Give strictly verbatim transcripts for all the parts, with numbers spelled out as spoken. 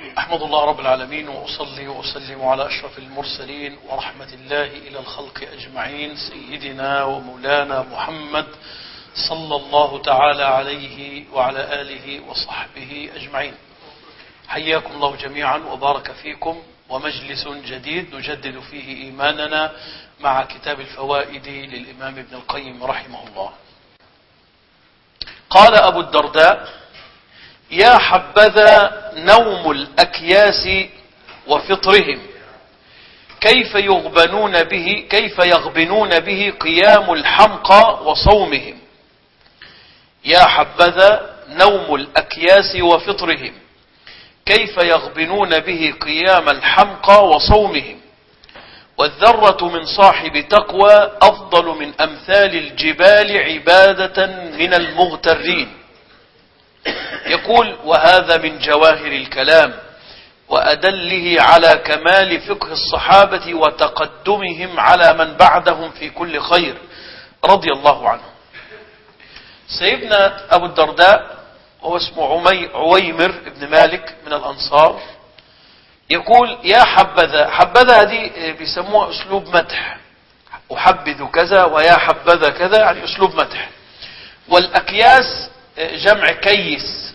أحمد الله رب العالمين وأصلي وأسلم على أشرف المرسلين ورحمة الله إلى الخلق أجمعين سيدنا ومولانا محمد صلى الله تعالى عليه وعلى آله وصحبه أجمعين. حياكم الله جميعا وبارك فيكم، ومجلس جديد نجدد فيه إيماننا مع كتاب الفوائد للإمام ابن القيم رحمه الله. قال أبو الدرداء: يا حبذا نوم الأكياس وفطرهم، كيف يغبنون به كيف يغبنون به قيام الحمقى وصومهم. يا حبذا نوم الأكياس وفطرهم، كيف يغبنون به قيام الحمقى وصومهم. والذرة من صاحب تقوى أفضل من أمثال الجبال عبادة من المغترين. يقول: وهذا من جواهر الكلام وأدله على كمال فقه الصحابة وتقدمهم على من بعدهم في كل خير رضي الله عنهم. سيدنا أبو الدرداء هو اسمه عمي عويمر بن مالك من الأنصار، يقول: يا حبذا. حبذا هذه بيسموها أسلوب مدح، أحبذ كذا ويا حبذا كذا، يعني أسلوب مدح. والأكياس جمع كيس،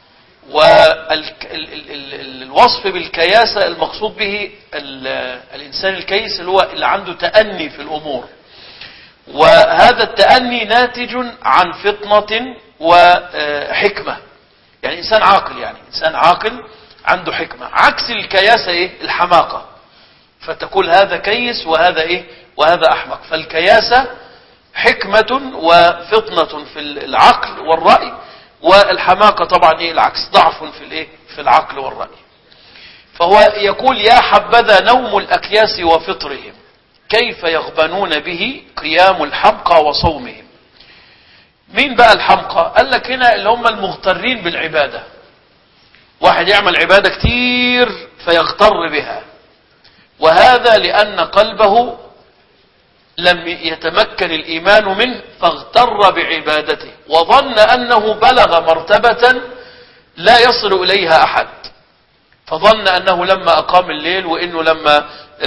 والوصف بالكياسة المقصود به الإنسان الكيس اللي هو اللي عنده تأني في الأمور، وهذا التأني ناتج عن فطنة وحكمة، يعني إنسان عاقل، يعني إنسان عاقل عنده حكمة. عكس الكياسة إيه؟ الحماقة. فتقول هذا كيس وهذا إيه؟ وهذا أحمق. فالكياسة حكمة وفطنة في العقل والرأي، والحماقة طبعا إيه؟ العكس، ضعف في الإيه؟ في العقل والرأي. فهو يقول: يا حبذا نوم الأكياس وفطرهم، كيف يغبنون به قيام الحمقى وصومهم. مين بقى الحمقى؟ قال لك هنا اللي هم المغترين بالعبادة. واحد يعمل عبادة كتير فيغتر بها، وهذا لأن قلبه لم يتمكن الإيمان منه فاغتر بعبادته، وظن أنه بلغ مرتبة لا يصل إليها أحد، فظن أنه لما أقام الليل، وإنه لما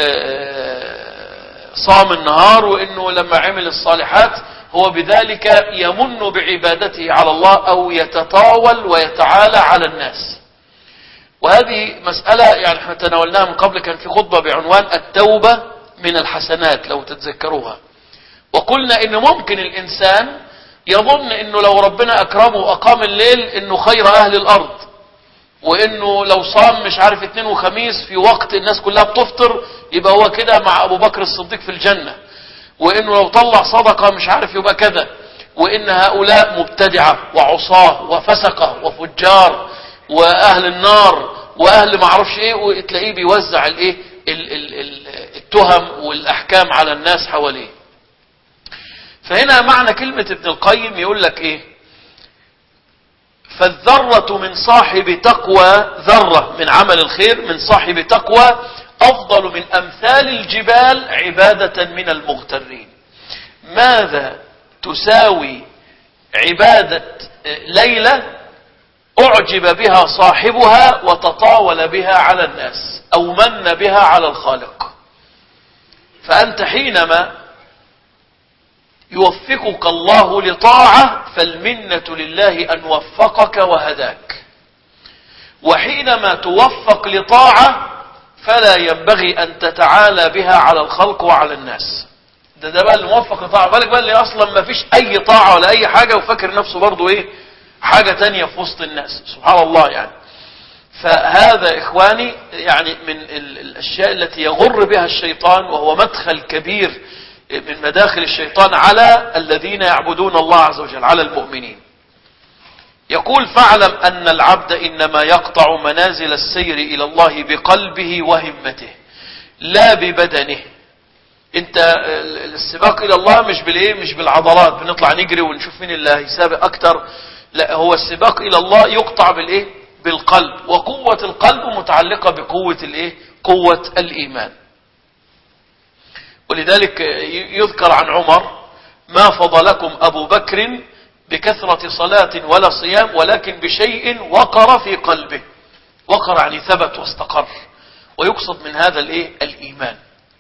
صام النهار، وإنه لما عمل الصالحات هو بذلك يمن بعبادته على الله أو يتطاول ويتعالى على الناس. وهذه مسألة يعني احنا تناولناها من قبل، كان في خطبة بعنوان التوبة من الحسنات لو تتذكروها، وقلنا إنه ممكن الإنسان يظن إنه لو ربنا أكرمه وأقام الليل إنه خير أهل الأرض، وإنه لو صام مش عارف اثنين وخميس في وقت الناس كلها بتفطر يبقى هو كده مع أبو بكر الصديق في الجنة، وإنه لو طلع صدقة مش عارف يبقى كذا، وإن هؤلاء مبتدعة وعصاه وفسقة وفجار وأهل النار وأهل ما عرفش إيه، وتلاقيه بيوزع الإيه التهم والأحكام على الناس حواليه. فهنا معنى كلمة ابن القيم يقول لك إيه؟ فالذرة من صاحب تقوى، ذرة من عمل الخير من صاحب تقوى أفضل من أمثال الجبال عبادة من المغترين. ماذا تساوي عبادة ليلة أعجب بها صاحبها وتطاول بها على الناس أو من بها على الخالق؟ فأنت حينما يوفقك الله لطاعة فالمنة لله أن وفقك وهداك، وحينما توفق لطاعة فلا ينبغي أن تتعالى بها على الخلق وعلى الناس. ده ده بقى الموفق لطاعة، بالك بقى اللي أصلا ما فيش أي طاعة ولا أي حاجة وفكر نفسه برضو إيه حاجة تانية في وسط الناس، سبحان الله يعني. فهذا إخواني يعني من الأشياء التي يغر بها الشيطان، وهو مدخل كبير من مداخل الشيطان على الذين يعبدون الله عز وجل، على المؤمنين. يقول: فاعلم أن العبد إنما يقطع منازل السير إلى الله بقلبه وهمته لا ببدنه. انت السباق إلى الله مش بالإيه مش بالعضلات بنطلع نجري ونشوف مين اللي هيسابق أكتر، لا، هو السباق إلى الله يقطع بالإيه بالقلب، وقوة القلب متعلقة بقوة الإيه قوة الإيمان. ولذلك يذكر عن عمر: ما فضلكم أبو بكر بكثرة صلاة ولا صيام ولكن بشيء وقر في قلبه. وقر يعني ثبت واستقر، ويقصد من هذا الايه الإيمان.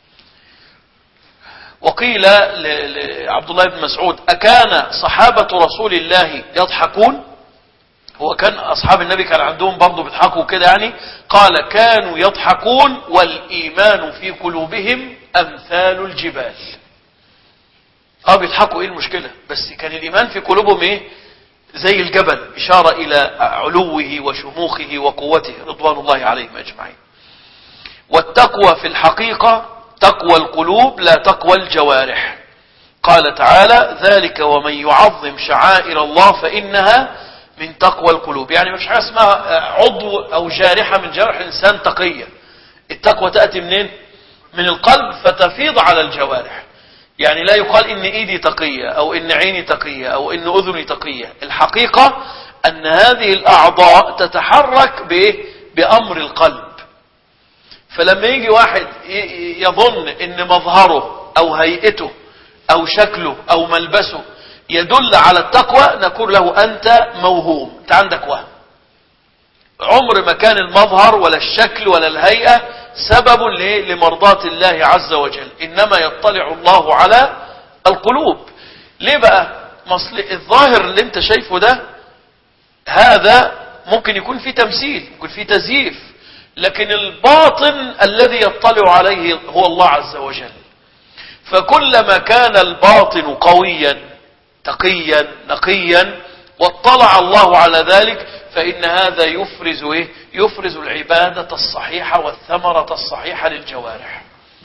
وقيل لعبد الله بن مسعود: أكان صحابة رسول الله يضحكون؟ هو كان أصحاب النبي كان عندهم برضو بيضحكوا كده يعني؟ قال: كانوا يضحكون والإيمان في قلوبهم أمثال الجبال. اه بيضحكوا، ايه المشكلة؟ بس كان الإيمان في قلوبهم ايه؟ زي الجبل، إشارة إلى علوه وشموخه وقوته رضوان الله عليهم أجمعين. والتقوى في الحقيقة تقوى القلوب لا تقوى الجوارح. قال تعالى: ذلك ومن يعظم شعائر الله فإنها من تقوى القلوب. يعني مش حاجة اسمها عضو أو جارحة من جوارح الإنسان تقية. التقوى تأتي منين؟ من القلب فتفيض على الجوارح. يعني لا يقال إن إيدي تقية أو إن عيني تقية أو إن أذني تقية. الحقيقة أن هذه الأعضاء تتحرك بإيه؟ بأمر القلب. فلما يجي واحد يظن إن مظهره أو هيئته أو شكله أو ملبسه يدل على التقوى، نقول له: أنت موهوم، أنت عندك وهم. عمر ما كان المظهر ولا الشكل ولا الهيئة سبب لمرضاة الله عز وجل، إنما يطلع الله على القلوب. ليه بقى؟ مصل الظاهر اللي انت شايفه ده هذا ممكن يكون فيه تمثيل، يكون فيه تزييف، لكن الباطن الذي يطلع عليه هو الله عز وجل. فكلما كان الباطن قويا تقيا نقيا واطلع الله على ذلك، فإن هذا يفرز إيه؟ يفرز العبادة الصحيحة والثمرة الصحيحة للجوارح.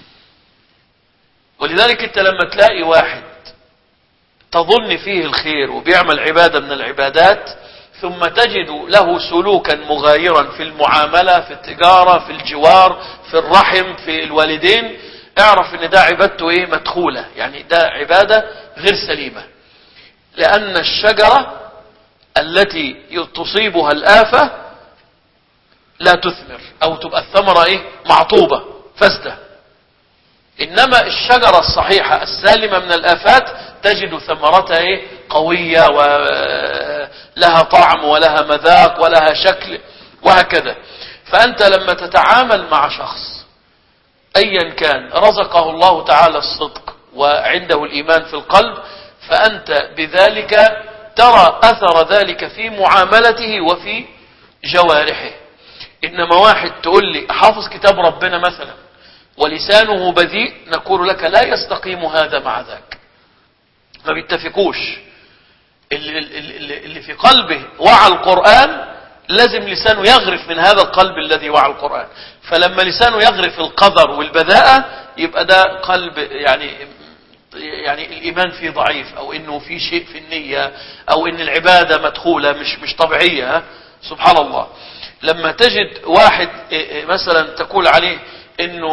ولذلك انت لما تلاقي واحد تظن فيه الخير وبيعمل عبادة من العبادات، ثم تجد له سلوكا مغايرا في المعاملة، في التجارة، في الجوار، في الرحم، في الوالدين، اعرف ان ده عبادته ايه؟ مدخولة، يعني ده عبادة غير سليمة. لأن الشجرة التي تصيبها الآفة لا تثمر، أو تبقى الثمرة إيه؟ معطوبة فاسدة. إنما الشجرة الصحيحة السالمة من الآفات تجد ثمرتها إيه؟ قوية ولها طعم ولها مذاق ولها شكل وهكذا. فأنت لما تتعامل مع شخص أيا كان رزقه الله تعالى الصدق وعنده الإيمان في القلب، فأنت بذلك ترى أثر ذلك في معاملته وفي جوارحه. إنما واحد تقول لي حافظ كتاب ربنا مثلا ولسانه بذيء، نقول لك لا يستقيم هذا مع ذاك، ما بيتفقوش. اللي, اللي, اللي في قلبه وعى القرآن لازم لسانه يغرف من هذا القلب الذي وعى القرآن. فلما لسانه يغرف القذر والبذاءة يبقى ده قلب يعني يعني الإيمان فيه ضعيف، أو إنه في شيء في النية، أو إن العبادة مدخولة مش مش طبيعية. سبحان الله. لما تجد واحد مثلا تقول عليه إنه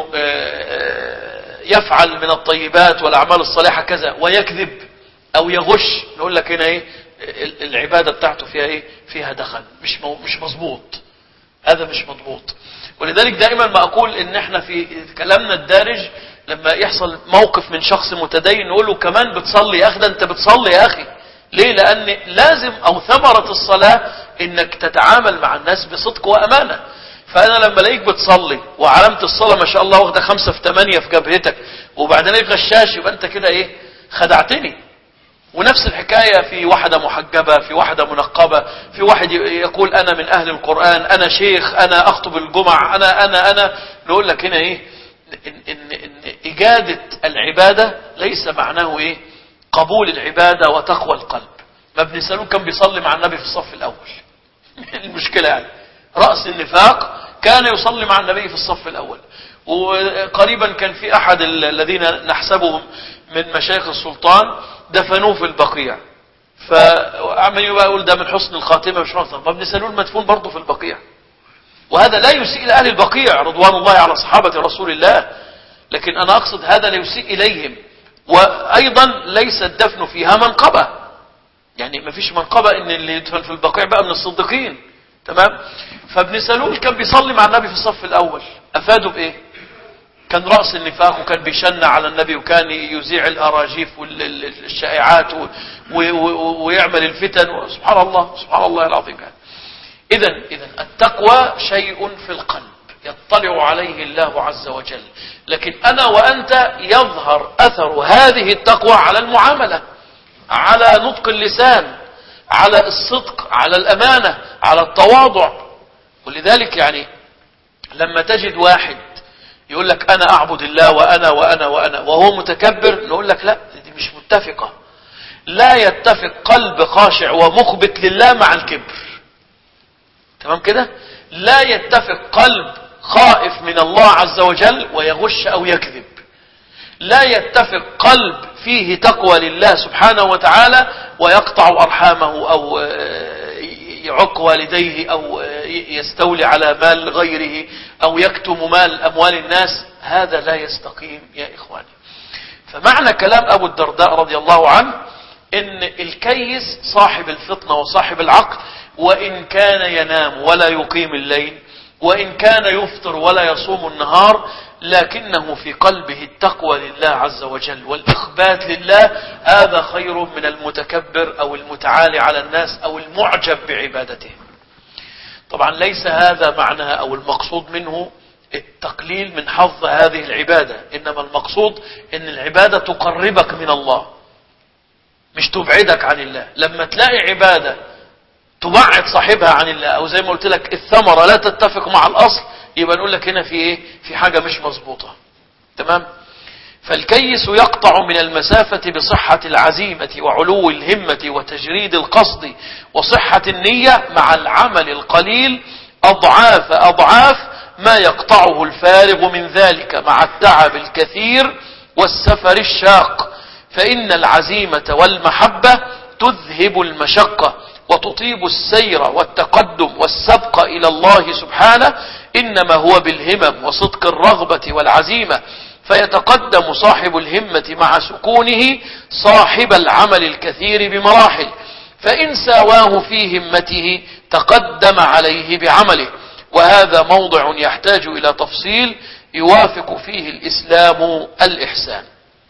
يفعل من الطيبات والأعمال الصالحة كذا ويكذب أو يغش، نقول لك هنا إيه؟ العبادة بتاعته فيها إيه؟ فيها دخل، مش مش مظبوط، هذا مش مضبوط. ولذلك دائما ما أقول إن إحنا في كلامنا الدارج لما يحصل موقف من شخص متدين نقول له: كمان بتصلي يا أخي؟ ده أنت بتصلي يا أخي. ليه؟ لأن لازم أو ثمرة الصلاة إنك تتعامل مع الناس بصدق وأمانة. فأنا لما الاقيك بتصلي وعلامة الصلاة ما شاء الله واخدة خمسة في ثمانية في جبهتك، وبعدين ايه غشاش، يبقى أنت كده إيه؟ خدعتني. ونفس الحكاية في واحدة محجبة، في واحدة منقبة، في واحد يقول أنا من أهل القرآن، أنا شيخ، أنا أخطب الجمعة، أنا أنا أنا نقول لك هنا إيه؟ إن, إن, إن إجادة العبادة ليس معناه إيه؟ قبول العبادة وتقوى القلب. ما ابن سلول كان بيصلي مع النبي في الصف الأول. المشكلة يعني رأس النفاق كان يصلي مع النبي في الصف الأول. وقريبا كان في أحد الذين نحسبهم من مشايخ السلطان دفنوه في البقيع، فعمل يقول ده من حسن الخاتمة مش مصر. فابن سلول مدفون برضه في البقيع، وهذا لا يسيء إلى أهل البقيع رضوان الله على صحابة رسول الله، لكن أنا أقصد هذا لا يسيء إليهم. وأيضا ليس الدفن فيها منقبة، يعني ما فيش منقبة إن اللي يدفن في البقيع بقى من الصديقين، تمام؟ فابن سلول كان بيصلي مع النبي في الصف الأول، أفادوا بإيه؟ كان رأس النفاق، وكان بيشنع على النبي، وكان يذيع الأراجيف والشائعات ويعمل الفتن. سبحان الله، سبحان الله العظيم. يعني إذن إذن التقوى شيء في القلب يطلع عليه الله عز وجل، لكن أنا وأنت يظهر أثر هذه التقوى على المعاملة، على نطق اللسان، على الصدق، على الأمانة، على التواضع. ولذلك يعني لما تجد واحد يقول لك أنا أعبد الله وأنا وأنا وأنا وهو متكبر، نقول لك لا، دي مش متفقة. لا يتفق قلب خاشع ومخبت لله مع الكبر. تمام كده؟ لا يتفق قلب خائف من الله عز وجل ويغش أو يكذب. لا يتفق قلب فيه تقوى لله سبحانه وتعالى ويقطع أرحامه أو يعق والديه أو يستولي على مال غيره أو يكتم مال أموال الناس. هذا لا يستقيم يا إخواني. فمعنى كلام أبو الدرداء رضي الله عنه إن الكيس صاحب الفطنة وصاحب العقل، وإن كان ينام ولا يقيم الليل، وإن كان يفطر ولا يصوم النهار، لكنه في قلبه التقوى لله عز وجل والإخبات لله، هذا خير من المتكبر أو المتعالي على الناس أو المعجب بعبادته. طبعا ليس هذا معنى أو المقصود منه التقليل من حظ هذه العبادة، إنما المقصود أن العبادة تقربك من الله مش تبعدك عن الله. لما تلاقي عبادة تبعد صاحبها عن الله، أو زي ما قلت لك الثمرة لا تتفق مع الأصل، يبقى نقول لك هنا في إيه؟ في حاجة مش مظبوطة. تمام؟ فالكيس يقطع من المسافة بصحة العزيمة وعلو الهمة وتجريد القصد وصحة النية مع العمل القليل أضعاف أضعاف ما يقطعه الفارغ من ذلك مع التعب الكثير والسفر الشاق. فإن العزيمة والمحبة تذهب المشقة وتطيب السير والتقدم والسبق إلى الله سبحانه، إنما هو بالهمم وصدق الرغبة والعزيمة. فيتقدم صاحب الهمة مع سكونه صاحب العمل الكثير بمراحل، فإن ساواه في همته تقدم عليه بعمله. وهذا موضع يحتاج إلى تفصيل يوافق فيه الإسلام الإحسان.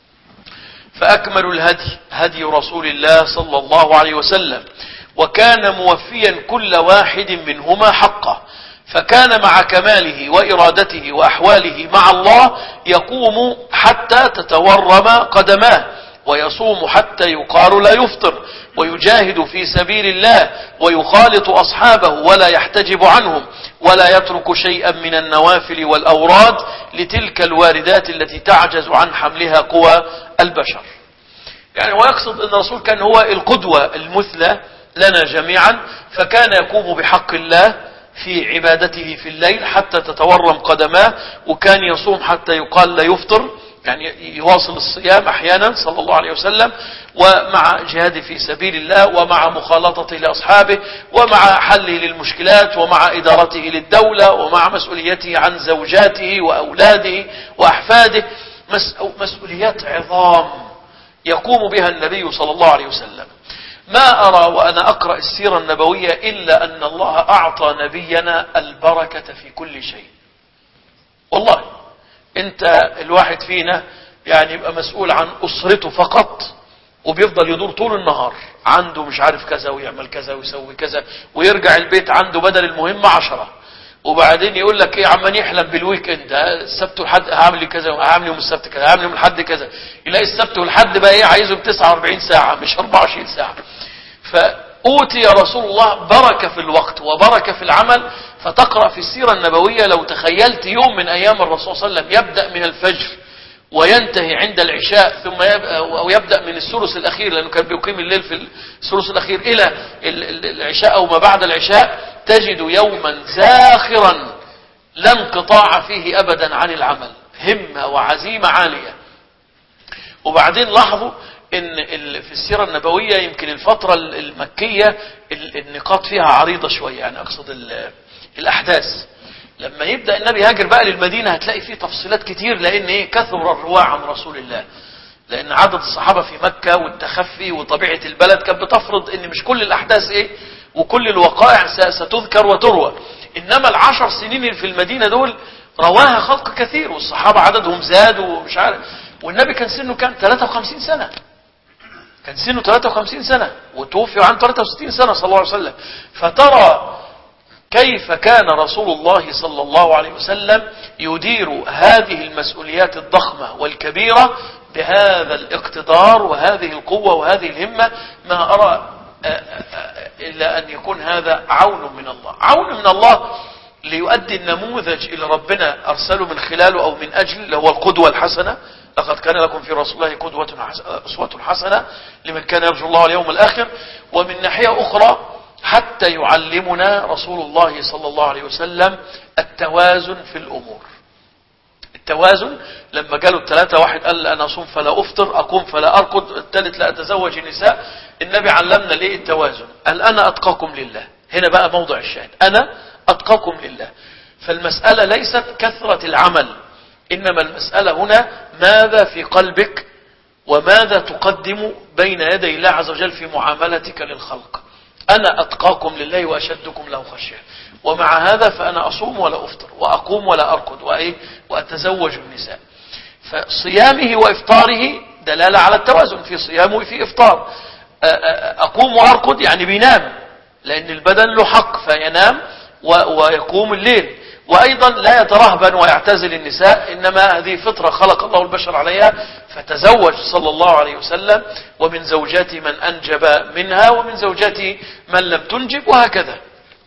فأكمل الهدي هدي رسول الله صلى الله عليه وسلم، وكان موفيا كل واحد منهما حقه، فكان مع كماله وإرادته وأحواله مع الله يقوم حتى تتورم قدماه، ويصوم حتى يقال لا يفطر، ويجاهد في سبيل الله، ويخالط أصحابه ولا يحتجب عنهم، ولا يترك شيئا من النوافل والأوراد لتلك الواردات التي تعجز عن حملها قوى البشر. يعني ويقصد أن الرسول كان هو القدوة المثلى لنا جميعا، فكان يقوم بحق الله في عبادته في الليل حتى تتورم قدماه، وكان يصوم حتى يقال لا يفطر، يعني يواصل الصيام أحيانا صلى الله عليه وسلم، ومع جهاده في سبيل الله، ومع مخالطته لأصحابه، ومع حله للمشكلات، ومع إدارته للدولة، ومع مسؤوليته عن زوجاته وأولاده وأحفاده. مسؤوليات عظام يقوم بها النبي صلى الله عليه وسلم. ما أرى وأنا أقرأ السيرة النبوية إلا أن الله أعطى نبينا البركة في كل شيء. والله أنت الواحد فينا يعني يبقى مسؤول عن أسرته فقط، وبيفضل يدور طول النهار عنده مش عارف كذا ويعمل كذا ويسوي كذا، ويرجع البيت عنده بدل المهمة عشرة، وبعدين يقول لك ايه عمال يحلم بالويك اند، السبت والحد هعمل كذا، هعمل يوم السبت كذا، هعمل يوم الحد كذا، يلاقي السبت والحد بقى ايه عايزهم تسعة وأربعين ساعة مش أربعة وعشرين ساعة. فأوتي يا رسول الله بركة في الوقت وبركة في العمل. فتقرأ في السيرة النبوية لو تخيلت يوم من أيام الرسول صلى الله عليه وسلم يبدأ من الفجر وينتهي عند العشاء، ثم يبقى أو يبدأ من الثلث الأخير، لأنه كان بيقيم الليل في الثلث الأخير إلى العشاء أو ما بعد العشاء، تجد يوما زاخرا لا انقطاع فيه أبدا عن العمل، همة وعزيمة عالية. وبعدين لاحظوا ان في السيرة النبوية يمكن الفترة المكية النقاط فيها عريضة شوية، يعني أقصد الأحداث. لما يبدأ النبي هاجر بقى للمدينة هتلاقي فيه تفصيلات كتير، لأن إيه كثر الرواة عن رسول الله، لأن عدد الصحابة في مكة والتخفي وطبيعة البلد كانت بتفرض إن مش كل الأحداث إيه وكل الوقائع ستذكر وتروى. إنما العشر سنين في المدينة دول رواها خلق كثير، والصحابة عددهم زاد ومش عارف، والنبي كان سنه كان ثلاثة وخمسين سنة، كان سنه ثلاثة وخمسين سنة وتوفي عن ثلاثة وستين سنة صلى الله عليه وسلم. فترى كيف كان رسول الله صلى الله عليه وسلم يدير هذه المسؤوليات الضخمة والكبيرة بهذا الاقتدار وهذه القوة وهذه الهمة. ما أرى إلا أن يكون هذا عون من الله، عون من الله ليؤدي النموذج اللي ربنا أرسله من خلاله أو من أجل، اللي هو القدوة الحسنة. لقد كان لكم في رسول الله قدوة أسوة حسنة لمن كان يرجو الله واليوم الآخر. ومن ناحية أخرى حتى يعلمنا رسول الله صلى الله عليه وسلم التوازن في الأمور. التوازن لما قالوا الثلاثة، واحد قال أنا أصوم فلا أفطر، أقوم فلا أرقد، الثالث لا أتزوج النساء. النبي علمنا ليه التوازن، قال أنا أتقاكم لله. هنا بقى موضع الشاهد، أنا أتقاكم لله. فالمسألة ليست كثرة العمل، إنما المسألة هنا ماذا في قلبك وماذا تقدم بين يدي الله عز وجل في معاملتك للخلق. أنا أتقاكم لله وأشدكم له خشية، ومع هذا فأنا أصوم ولا أفطر وأقوم ولا أرقد وإيه وأتزوج النساء. فصيامه وإفطاره دلالة على التوازن، في صيامه وفي إفطار. أقوم وأرقد يعني بينام، لأن البدن له حق فينام ويقوم الليل. وأيضا لا يترهبن ويعتزل النساء، إنما هذه فطرة خلق الله البشر عليها. فتزوج صلى الله عليه وسلم، ومن زوجاتي من أنجب منها ومن زوجاتي من لم تنجب، وهكذا.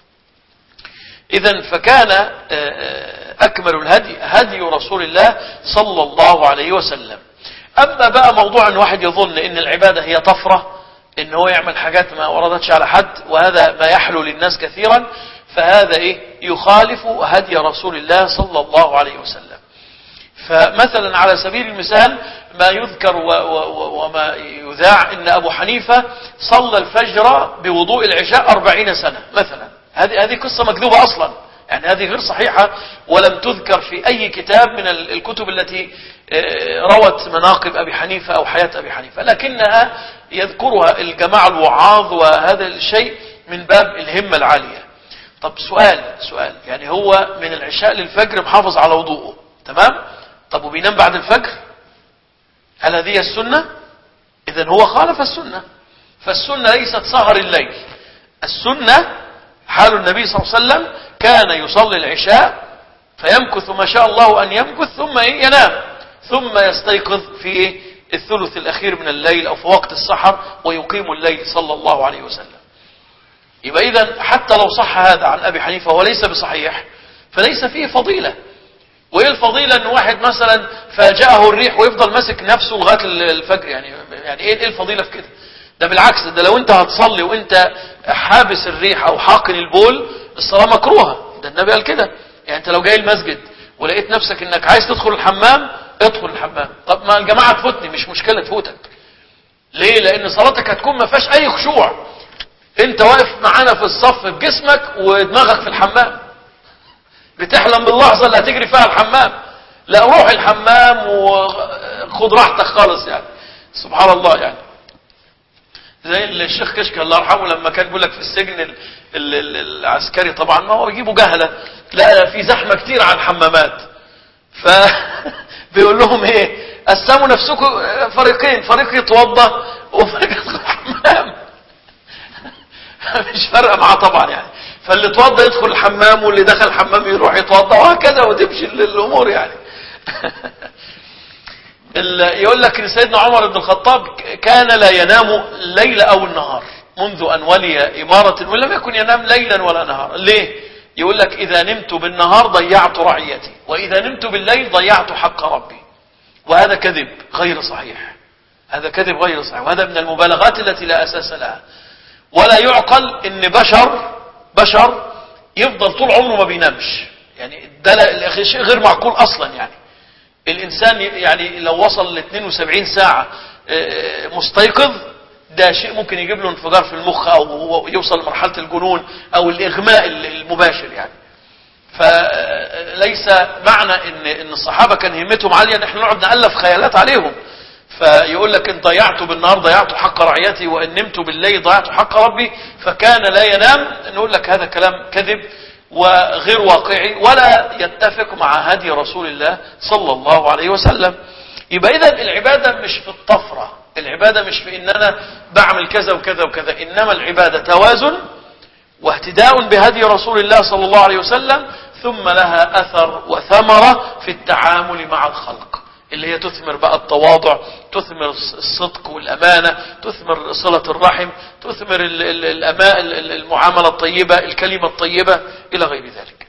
إذن فكان أكمل الهدي هدي رسول الله صلى الله عليه وسلم. أما بقى موضوع أن واحد يظن أن العبادة هي طفرة، أن هو يعمل حاجات ما وردتش على حد، وهذا ما يحلو للناس كثيرا، فهذا إيه يخالف هدي رسول الله صلى الله عليه وسلم. فمثلا على سبيل المثال ما يذكر وما يذاع أن أبو حنيفة صلى الفجر بوضوء العشاء أربعين سنة مثلا. هذه هذه قصة مكذوبة أصلا، يعني هذه غير صحيحة ولم تذكر في أي كتاب من الكتب التي روت مناقب أبي حنيفة أو حياة أبي حنيفة، لكنها يذكرها الجماعة الوعاظ، وهذا الشيء من باب الهمة العالية. طب سؤال سؤال يعني هو من العشاء للفجر محافظ على وضوءه، تمام؟ طب وبينام بعد الفجر؟ هل هذه السنة؟ إذن هو خالف السنة. فالسنة ليست سهر الليل، السنة حال النبي صلى الله عليه وسلم كان يصلي العشاء فيمكث ما شاء الله أن يمكث، ثم ينام، ثم يستيقظ في الثلث الأخير من الليل أو في وقت السحر ويقيم الليل صلى الله عليه وسلم. يبقى إذن حتى لو صح هذا عن أبي حنيفة وليس بصحيح، فليس فيه فضيلة. وإيه الفضيلة أن واحد مثلا فاجأه الريح ويفضل ماسك نفسه لغاية الفجر؟ يعني يعني إيه الفضيلة في كده؟ ده بالعكس، ده لو أنت هتصلي وأنت حابس الريح أو حاقن البول الصلاة مكروهة، ده النبي قال كده. يعني أنت لو جاي المسجد ولقيت نفسك أنك عايز تدخل الحمام، ادخل الحمام. طب ما الجماعة تفوتني، مش مشكلة تفوتك. ليه؟ لأن صلاتك هتكون ما فيهاش أي خشوع، أنت واقف معانا في الصف بجسمك ودماغك في الحمام، بتحلم باللحظة اللي هتجري فيها الحمام. لا، روح الحمام وخد راحتك خالص. يعني سبحان الله، يعني زي الشيخ كشك الله يرحمه لما كان بيقول لك في السجن ال ال ال العسكري، طبعا ما هو يجيبوا جهلة، لا في زحمة كتير على الحمامات، فبيقول لهم ايه، قسموا نفسكم فريقين، فريق يتوضا وفريق يدخل الحمام. مش فارقه معاه طبعا يعني. فاللي اتوضى يدخل الحمام، واللي دخل الحمام يروح يتوضى، وهكذا، وتمشي الامور يعني. يقول لك ان سيدنا عمر بن الخطاب كان لا ينام الليل او النهار منذ ان ولي امارة، ولم يكن ينام ليلا ولا نهارا. ليه؟ يقول لك اذا نمت بالنهار ضيعت رعيتي، واذا نمت بالليل ضيعت حق ربي. وهذا كذب غير صحيح، هذا كذب غير صحيح، وهذا من المبالغات التي لا اساس لها. ولا يعقل ان بشر بشر يفضل طول عمره ما بينامش، يعني ده شيء غير معقول اصلا. يعني الانسان يعني لو وصل ل اثنين وسبعين ساعة مستيقظ، ده شيء ممكن يجيب له انفجار في المخ، او يوصل لمرحلة الجنون او الاغماء المباشر. يعني فليس معنى ان ان الصحابة كان همتهم عالية ان احنا نقعد نألف خيالات عليهم. فيقول لك ان ضيعت بالنهار ضيعت حق رعيتي، وان نمت بالليل ضيعت حق ربي، فكان لا ينام. نقول لك هذا كلام كذب وغير واقعي، ولا يتفق مع هدي رسول الله صلى الله عليه وسلم. يبقى إذن العبادة مش في الطفرة، العبادة مش في إن أنا بعمل كذا وكذا وكذا، إنما العبادة توازن، واهتداء بهدي رسول الله صلى الله عليه وسلم، ثم لها أثر وثمرة في التعامل مع الخلق، اللي هي تثمر بقى التواضع، تثمر الصدق والأمانة، تثمر صلة الرحم، تثمر المعاملة الطيبة، الكلمة الطيبة، إلى غير ذلك.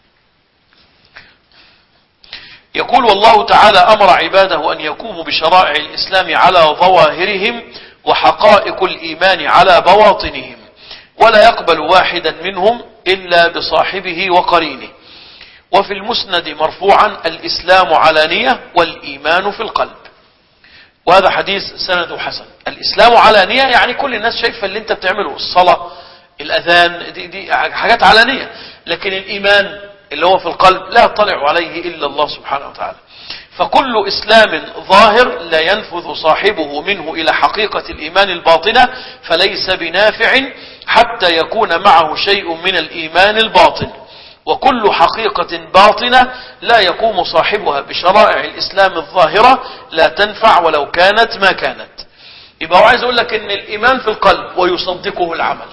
يقول: والله تعالى أمر عباده أن يقوموا بشرائع الإسلام على ظواهرهم وحقائق الإيمان على بواطنهم، ولا يقبل واحدا منهم إلا بصاحبه وقرينه. وفي المسند مرفوعا: الإسلام علانية والإيمان في القلب. وهذا حديث سنده حسن. الإسلام علانية يعني كل الناس شايفة اللي انت بتعمله، الصلاة، الأذان، دي, دي حاجات علانية. لكن الإيمان اللي هو في القلب لا يطلع عليه إلا الله سبحانه وتعالى. فكل إسلام ظاهر لا ينفذ صاحبه منه إلى حقيقة الإيمان الباطنة فليس بنافع حتى يكون معه شيء من الإيمان الباطن. وكل حقيقة باطنة لا يقوم صاحبها بشرائع الإسلام الظاهرة لا تنفع ولو كانت ما كانت. يبقى هو عايز يقول لك ان الإيمان في القلب ويصدقه العمل.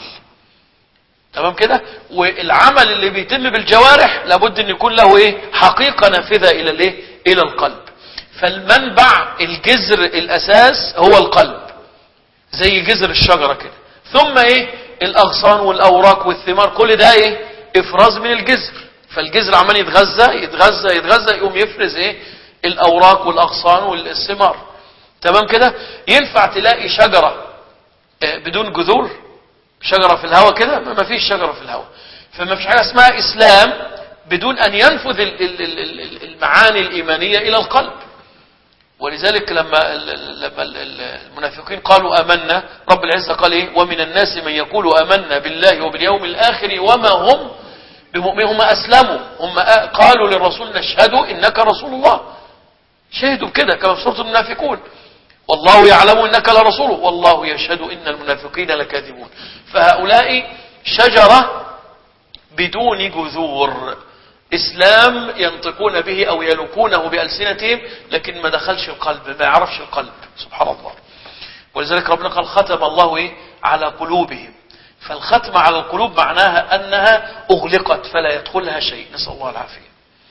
تمام كده؟ والعمل اللي بيتم بالجوارح لابد ان يكون له ايه؟ حقيقة نافذة الى الايه؟ الى القلب. فالمنبع، الجذر الاساس هو القلب، زي جذر الشجرة كده. ثم ايه؟ الاغصان والاوراق والثمار، كل ده ايه؟ افراز من الجذر. فالجذر عمال يتغذى يتغذى يتغذى يقوم يفرز ايه؟ الاوراق والاغصان والثمار. تمام كده؟ ينفع تلاقي شجرة بدون جذور؟ شجرة في الهواء كده؟ ما فيش شجرة في الهواء. فما فيش حاجة اسمها اسلام بدون ان ينفذ المعاني الايمانية الى القلب. ولذلك لما لما المنافقين قالوا آمنا، رب العزة قال ايه؟ ومن الناس من يقول آمنا بالله وباليوم الآخر وما هم بمؤمنين. هم أسلموا، هم قالوا للرسول نشهد إنك رسول الله، شهدوا كده كما في سورة المنافقون، والله يعلم إنك لرسوله والله يشهد إن المنافقين لكاذبون. فهؤلاء شجرة بدون جذور، إسلام ينطقون به أو يلقونه بألسنتهم لكن ما دخلش القلب، ما يعرفش القلب. سبحان الله. ولذلك ربنا قال ختم الله إيه؟ على قلوبهم. فالختم على القلوب معناها أنها أغلقت فلا يدخلها شيء، نسأل الله العافية.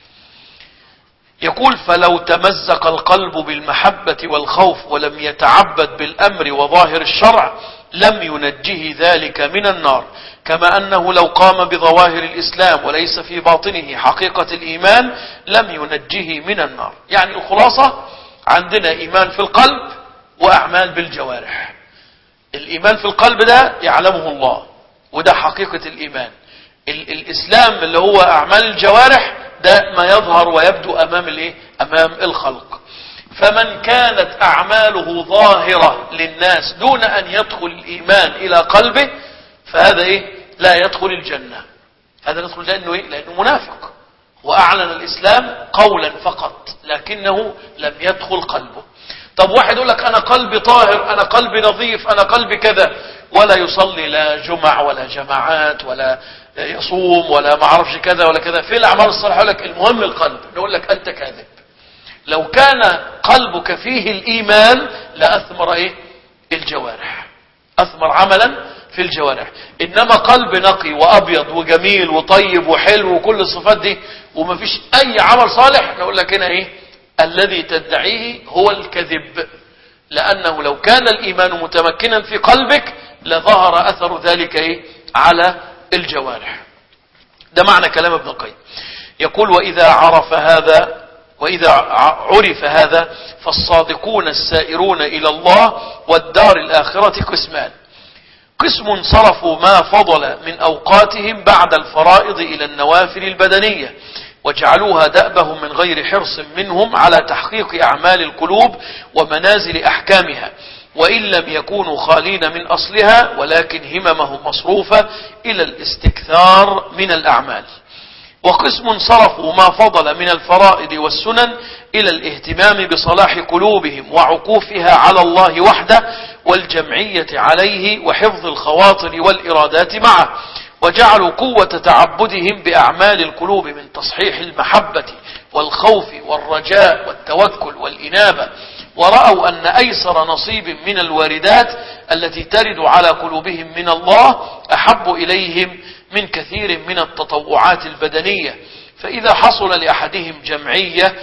يقول: فلو تمزق القلب بالمحبة والخوف ولم يتعبد بالأمر وظاهر الشرع لم ينجه ذلك من النار، كما أنه لو قام بظواهر الإسلام وليس في باطنه حقيقة الإيمان لم ينجه من النار. يعني الخلاصة عندنا إيمان في القلب وأعمال بالجوارح. الإيمان في القلب ده يعلمه الله وده حقيقة الإيمان. الإسلام اللي هو أعمال الجوارح ده ما يظهر ويبدو أمام الإيه؟ أمام الخلق. فمن كانت أعماله ظاهرة للناس دون أن يدخل الإيمان إلى قلبه فهذا إيه؟ لا يدخل الجنة. هذا لا يدخل الجنة لأنه, إيه؟ لأنه منافق وأعلن الإسلام قولا فقط لكنه لم يدخل قلبه. طب واحد يقول لك أنا قلبي طاهر، أنا قلبي نظيف، أنا قلبي كذا، ولا يصلي لا جمع ولا جماعات ولا يصوم ولا ما عرفش كذا ولا كذا، في الأعمال الصالحة يقول لك المهم القلب، نقول لك أنت كاذب. لو كان قلبك فيه الإيمان لأثمر إيه؟ الجوارح، أثمر عملا في الجوارح. إنما قلب نقي وأبيض وجميل وطيب وحلو وكل الصفات دي وما فيش أي عمل صالح، نقول لك هنا إيه؟ الذي تدعيه هو الكذب. لأنه لو كان الإيمان متمكنا في قلبك لظهر أثر ذلك إيه؟ على الجوارح. ده معنى كلام ابن القيم. يقول: وإذا عرف هذا وإذا عرف هذا فالصادقون السائرون إلى الله والدار الآخرة قسمان: قسم صرفوا ما فضل من أوقاتهم بعد الفرائض إلى النوافل البدنية وجعلوها دأبهم من غير حرص منهم على تحقيق أعمال القلوب ومنازل أحكامها، وإن لم يكونوا خالين من أصلها ولكن هممهم مصروفة إلى الاستكثار من الأعمال. وقسم صرفوا ما فضل من الفرائض والسنن إلى الاهتمام بصلاح قلوبهم وعكوفها على الله وحده والجمعية عليه وحفظ الخواطر والإرادات معه، وجعلوا قوة تعبدهم بأعمال القلوب من تصحيح المحبة والخوف والرجاء والتوكل والإنابة، ورأوا أن أيسر نصيب من الواردات التي ترد على قلوبهم من الله أحب إليهم من كثير من التطوعات البدنية. فإذا حصل لأحدهم جمعية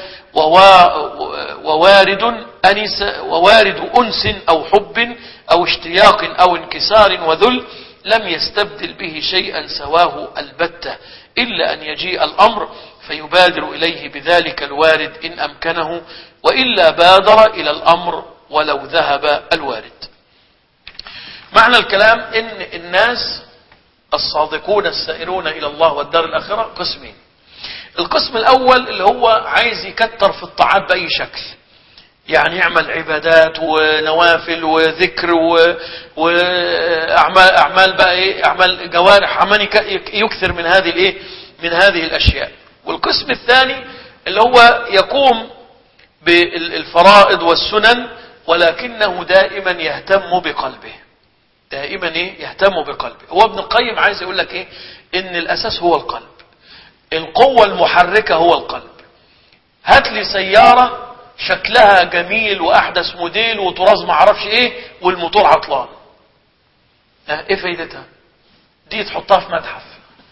ووارد أنس ووارد أنس أو حب أو اشتياق أو انكسار وذل لم يستبدل به شيئا سواه البتة، إلا أن يجيء الأمر فيبادر إليه بذلك الوارد إن أمكنه، وإلا بادر إلى الأمر ولو ذهب الوارد. معنى الكلام إن الناس الصادقون السائرون إلى الله والدار الآخرة قسمين. القسم الأول اللي هو عايز يكتر في الطاعات بأي شكل، يعني يعمل عبادات ونوافل وذكر وأعمال أعمال بقى إيه، أعمال جوارح، عمال يكثر من هذه الإيه، من هذه الأشياء. والقسم الثاني اللي هو يقوم بالفرائض والسنن ولكنه دائما يهتم بقلبه، دائما إيه، يهتم بقلبه. هو ابن القيم عايز يقول لك إيه، إن الأساس هو القلب، القوة المحركة هو القلب. هات لي سيارة شكلها جميل وأحدث موديل وطراز ما عرفش إيه والموتور عطلان، إيه فايدتها؟ دي تحطها في متحف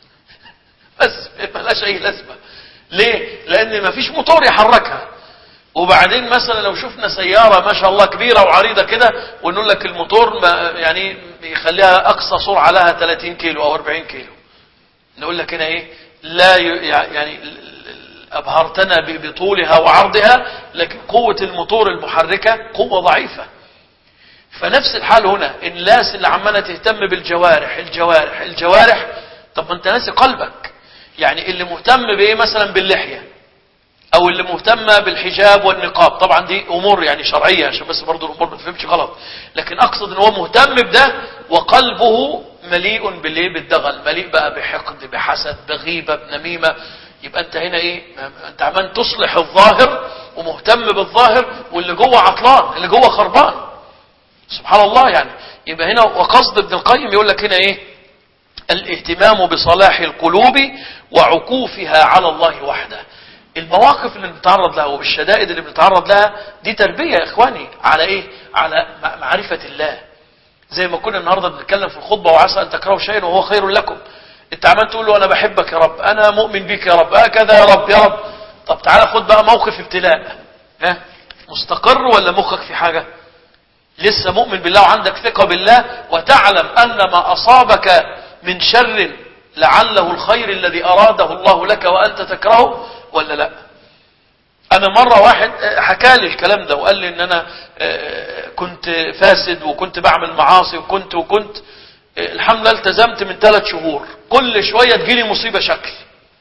بس ملاش أي لازمة. ليه؟ لأن ما فيش موتور يحركها. وبعدين مثلا لو شفنا سيارة ما شاء الله كبيرة وعريضة كده ونقول لك الموتور ما يعني يخليها أقصى سرعة لها ثلاثين كيلو أو أربعين كيلو، نقول لك هنا إيه، لا يعني أبهرتنا بطولها وعرضها، لكن قوة الموتور المحركة قوة ضعيفة. فنفس الحال هنا، الناس اللي عمالة تهتم بالجوارح الجوارح الجوارح، طب ما انت ناسي قلبك. يعني اللي مهتم بايه مثلا باللحية، او اللي مهتم بالحجاب والنقاب، طبعا دي امور يعني شرعية عشان بس برضو الامور ما تفهمش غلط، لكن اقصد ان هو مهتم بده وقلبه مليء بالايه، بالدغل، مليء بقى بحقد بحسد بغيبة بنميمة. يبقى انت هنا ايه، انت عمال تصلح الظاهر ومهتم بالظاهر، واللي جوه عطلان، اللي جوه خربان. سبحان الله. يعني يبقى هنا وقصد ابن القيم يقول لك هنا ايه، الاهتمام بصلاح القلوب وعكوفها على الله وحده. المواقف اللي بنتعرض لها وبالشدائد اللي بنتعرض لها دي تربية يا اخواني على ايه، على معرفة الله. زي ما كنا النهاردة بنتكلم في الخطبة، وعسى ان تكرهوا شيئا وهو خير لكم. انت عمال تقول له انا بحبك يا رب، انا مؤمن بك يا رب، هكذا يا رب يا رب. طب تعالى خد بقى موقف ابتلاء، ها، مستقر ولا مخك في حاجة؟ لسه مؤمن بالله وعندك ثقة بالله وتعلم ان ما اصابك من شر لعله الخير الذي اراده الله لك وانت تكرهه ولا لا؟ انا مرة واحد حكى لي الكلام ده وقال لي ان انا كنت فاسد وكنت بعمل معاصي وكنت وكنت الحمد لله التزمت من ثلاث شهور، كل شوية تجيلي مصيبة شكل.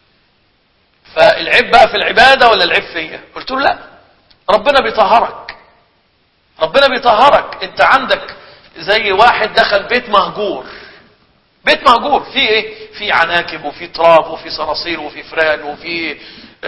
فالعيب بقى في العبادة ولا العيب فيا؟ قلت له لا، ربنا بيطهرك، ربنا بيطهرك. انت عندك زي واحد دخل بيت مهجور، بيت مهجور فيه ايه، فيه عناكب وفيه تراب وفيه صراصير وفيه فران وفيه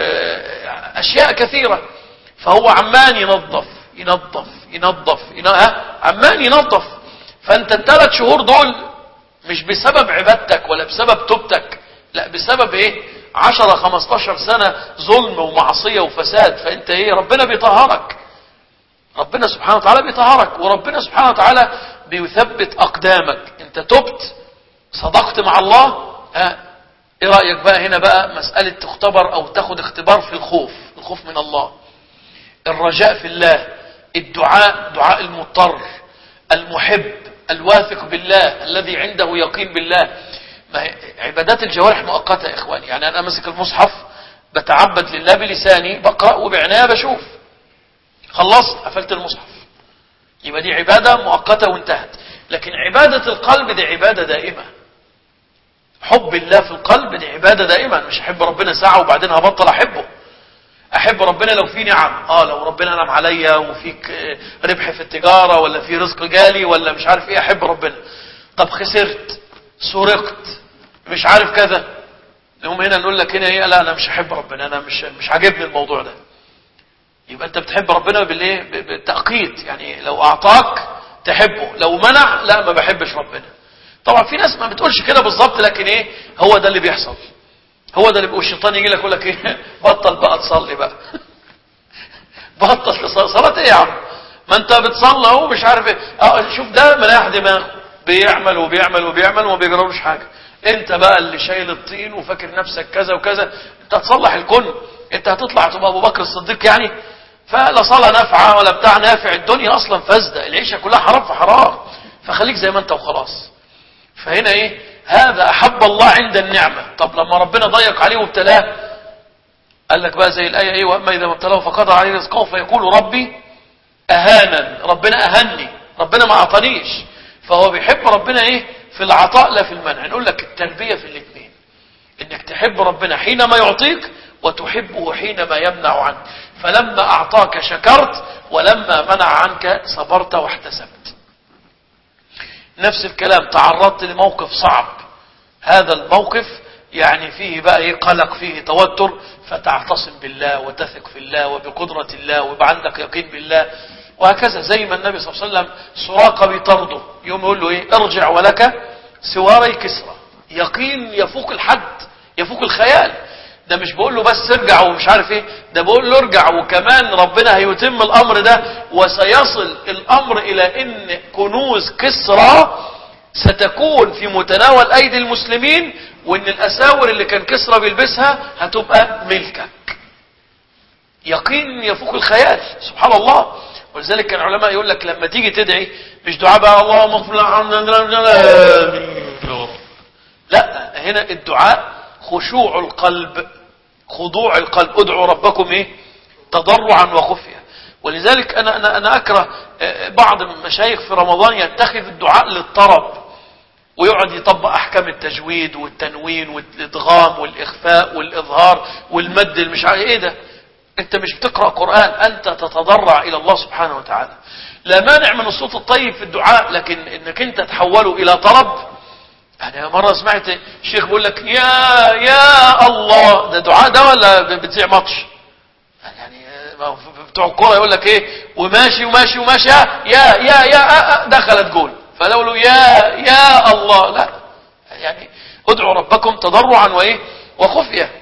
اشياء كثيرة. فهو عمان ينظف ينظف ينظف, ينظف عمان ينظف. فانت الثلاث شهور دول مش بسبب عبادتك ولا بسبب توبتك، لا بسبب ايه، عشرة خمستاشر سنة ظلم ومعصية وفساد. فانت ايه، ربنا بيطهرك، ربنا سبحانه وتعالى بيطهرك، وربنا سبحانه وتعالى بيثبت اقدامك. انت تبت صدقت مع الله، ها ايه رأيك بقى هنا بقى مسألة تختبر او تاخد اختبار في الخوف، الخوف من الله، الرجاء في الله، الدعاء، دعاء المضطر، المحب الواثق بالله الذي عنده يقين بالله. ما عبادات الجوارح مؤقتة يا اخواني. يعني انا امسك المصحف بتعبد لله بلساني، بقرأ وبعناية بشوف، خلصت قفلت المصحف، يبقى دي عبادة مؤقتة وانتهت. لكن عبادة القلب دي عبادة دائمة. حب الله في القلب دي عبادة دائما. مش احب ربنا ساعة وبعدين هبطل احبه. احب ربنا لو في نعم، اه لو ربنا نعم عليا وفيك ربح في التجارة ولا في رزق جالي ولا مش عارف ايه، احب ربنا. طب خسرت، سرقت، مش عارف كذا، هم هنا نقول لك هنا ايه، لا انا مش احب ربنا، انا مش مش عاجبني الموضوع ده. يبقى انت بتحب ربنا بالايه، بالتأقيت. يعني لو اعطاك تحبه، لو منع لا ما بحبش ربنا. طبعا في ناس ما بتقولش كده بالظبط، لكن ايه، هو ده اللي بيحصل. هو ده اللي بيقول الشيطان يجي لك يقول لك ايه، بطل بقى تصلي بقى بطل تصلي. صلاة ايه يا عم، ما انت بتصلي اهو مش عارف ايه. اه شوف ده مناح دماغه، بيعمل وبيعمل وبيعمل وما بيجربش حاجه. انت بقى اللي شايل الطين وفاكر نفسك كذا وكذا، انت هتصلح الكون؟ انت هتطلع تبقى ابو بكر الصديق يعني؟ فلا صلاة نافعة ولا بتاع نافع، الدنيا اصلا فاسدة، العيشة كلها حرام في حرام، فخليك زي ما انت وخلاص. فهنا ايه؟ هذا احب الله عند النعمة. طب لما ربنا ضيق عليه وابتلاه، قال لك بقى زي الآية ايه؟ واما اذا ما ابتلاه فقدر عليه رزقه فيقول ربي اهانا، ربنا اهني، ربنا ما اعطانيش. فهو بيحب ربنا ايه؟ في العطاء لا في المنع. نقول لك التربية في الاثنين، انك تحب ربنا حينما يعطيك وتحبه حينما يمنع عنك. فلما اعطاك شكرت، ولما منع عنك صبرت واحتسبت. نفس الكلام، تعرضت لموقف صعب، هذا الموقف يعني فيه بقى ايه؟ قلق، فيه توتر، فتعتصم بالله وتثق في الله وبقدرة الله ويبقى عندك يقين بالله، وهكذا. زي ما النبي صلى الله عليه وسلم سراقة بيطرده، يوم يقول له ايه؟ ارجع ولك سواري كسرى. يقين يفوق الحد، يفوق الخيال. ده مش بقول له بس ارجع ومش عارف ايه، ده بقول له ارجع وكمان ربنا هيتم الامر ده، وسيصل الامر الى ان كنوز كسرى ستكون في متناول ايدي المسلمين، وان الاساور اللي كان كسرى بيلبسها هتبقى ملكك. يقين يفوق الخيال، سبحان الله. ولذلك كان العلماء يقول لك لما تيجي تدعي مش دعاء بقى اللهم اغفر لا، هنا الدعاء خشوع القلب، خضوع القلب. ادعوا ربكم ايه؟ تضرعا وخفية. ولذلك انا انا انا اكره بعض المشايخ في رمضان يتخذ الدعاء للطرب، ويقعد يطبق احكام التجويد والتنوين والادغام والاخفاء والاظهار والمد المش عارف ايه ده. انت مش بتقرأ قرآن، انت تتضرع الى الله سبحانه وتعالى. لا مانع من الصوت الطيب في الدعاء، لكن انك انت تحوله الى طرب. يعني مرة سمعت الشيخ بيقول لك يا يا الله، ده دعاء ده ولا بتذيع ماتش؟ يعني بتوع الكوره يقول لك ايه؟ وماشي وماشي وماشي يا يا يا دخلت جول، فلو له يا يا الله. لا، يعني ادعوا ربكم تضرعا وايه؟ وخفية.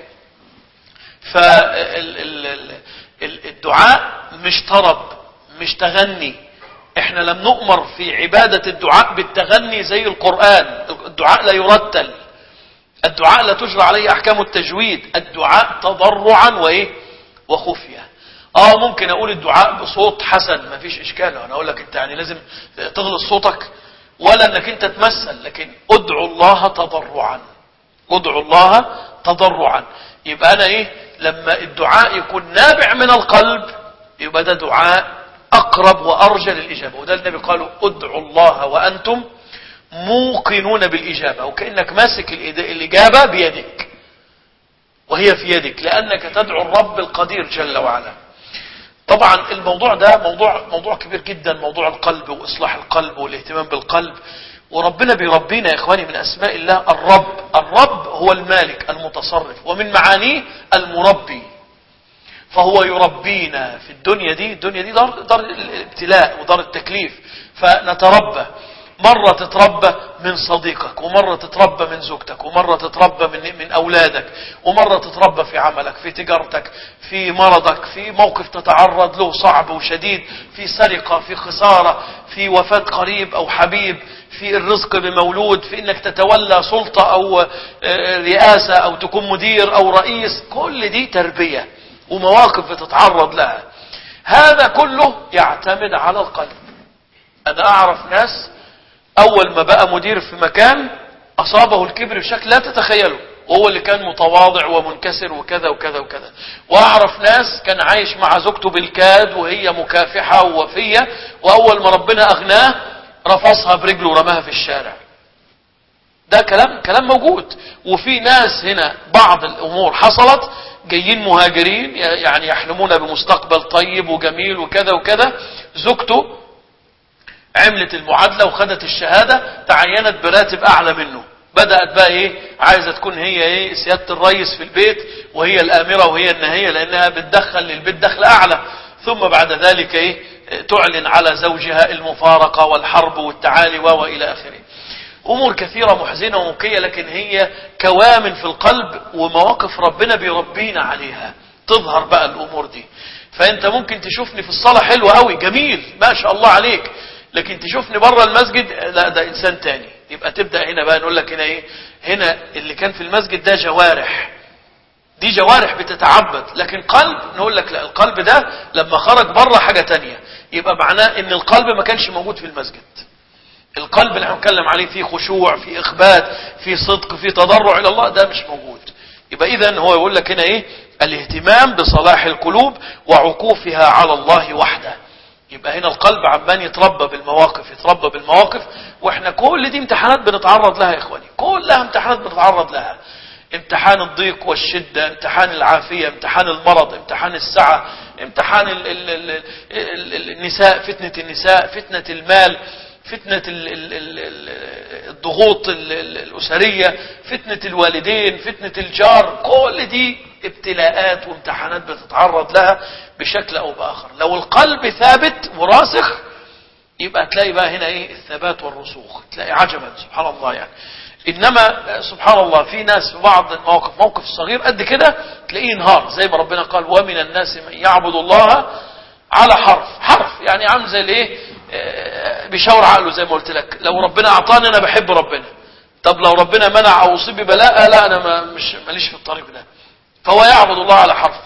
فالدعاء مش طرب، مش تغني. احنا لم نؤمر في عبادة الدعاء بالتغني زي القرآن. الدعاء لا يرتل، الدعاء لا تجرى عليه احكام التجويد، الدعاء تضرعا وايه؟ وخفية. اه ممكن اقول الدعاء بصوت حسن، ما فيش اشكال. انا اقول لك انت يعني لازم تغلظ صوتك ولا انك انت تمثل، لكن ادعو الله تضرعا، ادعو الله تضرعا. يبقى انا ايه؟ لما الدعاء يكون نابع من القلب يبقى ده دعاء اقرب وارجى للاجابه. وده النبي قالوا ادعوا الله وانتم موقنون بالاجابه، وكانك ماسك الاجابه بيدك وهي في يدك، لانك تدعو الرب القدير جل وعلا. طبعا الموضوع ده موضوع موضوع كبير جدا، موضوع القلب واصلاح القلب والاهتمام بالقلب. وربنا بيربينا يا اخواني. من اسماء الله الرب. الرب هو المالك المتصرف، ومن معانيه المربي. فهو يربينا في الدنيا دي. الدنيا دي دار, دار الابتلاء ودار التكليف، فنتربى. مرة تتربى من صديقك، ومرة تتربى من زوجتك، ومرة تتربى من, من أولادك، ومرة تتربى في عملك، في تجارتك، في مرضك، في موقف تتعرض له صعب وشديد، في سرقة، في خسارة، في وفاة قريب أو حبيب، في الرزق بمولود، في انك تتولى سلطة او رئاسة او تكون مدير او رئيس. كل دي تربية ومواقف بتتعرض لها. هذا كله يعتمد على القلب. انا اعرف ناس اول ما بقى مدير في مكان اصابه الكبر بشكل لا تتخيله، وهو اللي كان متواضع ومنكسر وكذا وكذا وكذا. واعرف ناس كان عايش مع زوجته بالكاد وهي مكافحة ووفية، واول ما ربنا اغناه رفصها برجله ورماها في الشارع. ده كلام كلام موجود. وفي ناس هنا بعض الامور حصلت، جايين مهاجرين يعني يحلمون بمستقبل طيب وجميل وكذا وكذا. زوجته عملت المعادلة وخدت الشهادة، تعينت براتب اعلى منه. بدأت بقى ايه؟ عايزة تكون هي ايه؟ سيادة الرئيس في البيت، وهي الامرة وهي النهية، لانها بتدخل للبيت دخل اعلى. ثم بعد ذلك ايه؟ تعلن على زوجها المفارقة والحرب والتعالي والى اخره. امور كثيرة محزنة ومبكية، لكن هي كوامن في القلب ومواقف ربنا بيربينا عليها. تظهر بقى الامور دي. فانت ممكن تشوفني في الصلاة حلوة قوي، جميل ما شاء الله عليك، لكن تشوفني بره المسجد لا ده انسان تاني. يبقى تبدأ هنا بقى نقول لك هنا ايه؟ هنا اللي كان في المسجد ده جوارح، دي جوارح بتتعبد، لكن قلب نقول لك لا، القلب ده لما خرج بره حاجة تانية، يبقى معناه ان القلب ما كانش موجود في المسجد. القلب اللي هنتكلم عليه فيه خشوع، فيه اخبات، فيه صدق، فيه تضرع الى الله، ده مش موجود. يبقى اذا هو يقول لك هنا ايه؟ الاهتمام بصلاح القلوب وعكوفها على الله وحده. يبقى هنا القلب عمال يتربى بالمواقف، يتربى بالمواقف، واحنا كل دي امتحانات بنتعرض لها يا اخواني، كلها امتحانات بنتعرض لها. امتحان الضيق والشدة، امتحان العافية، امتحان المرض، امتحان السعة، امتحان ال ال ال ال النساء، فتنة النساء، فتنة المال، فتنة ال ال ال الضغوط ال ال الأسرية، فتنة الوالدين، فتنة الجار، كل دي ابتلاءات وامتحانات بتتعرض لها بشكل أو بآخر. لو القلب ثابت وراسخ يبقى تلاقي بقى هنا ايه؟ الثبات والرسوخ، تلاقي عجبا سبحان الله يعني. إنما سبحان الله في ناس في بعض المواقف، موقف صغير قد كده تلاقيه انهار، زي ما ربنا قال ومن الناس من يعبد الله على حرف. حرف يعني عامل زي الايه؟ بيشاور عقله زي ما قلت لك، لو ربنا اعطاني انا بحب ربنا، طب لو ربنا منع او اصيب ببلاء لا انا ما مش ماليش في الطريق ده. فهو يعبد الله على حرف،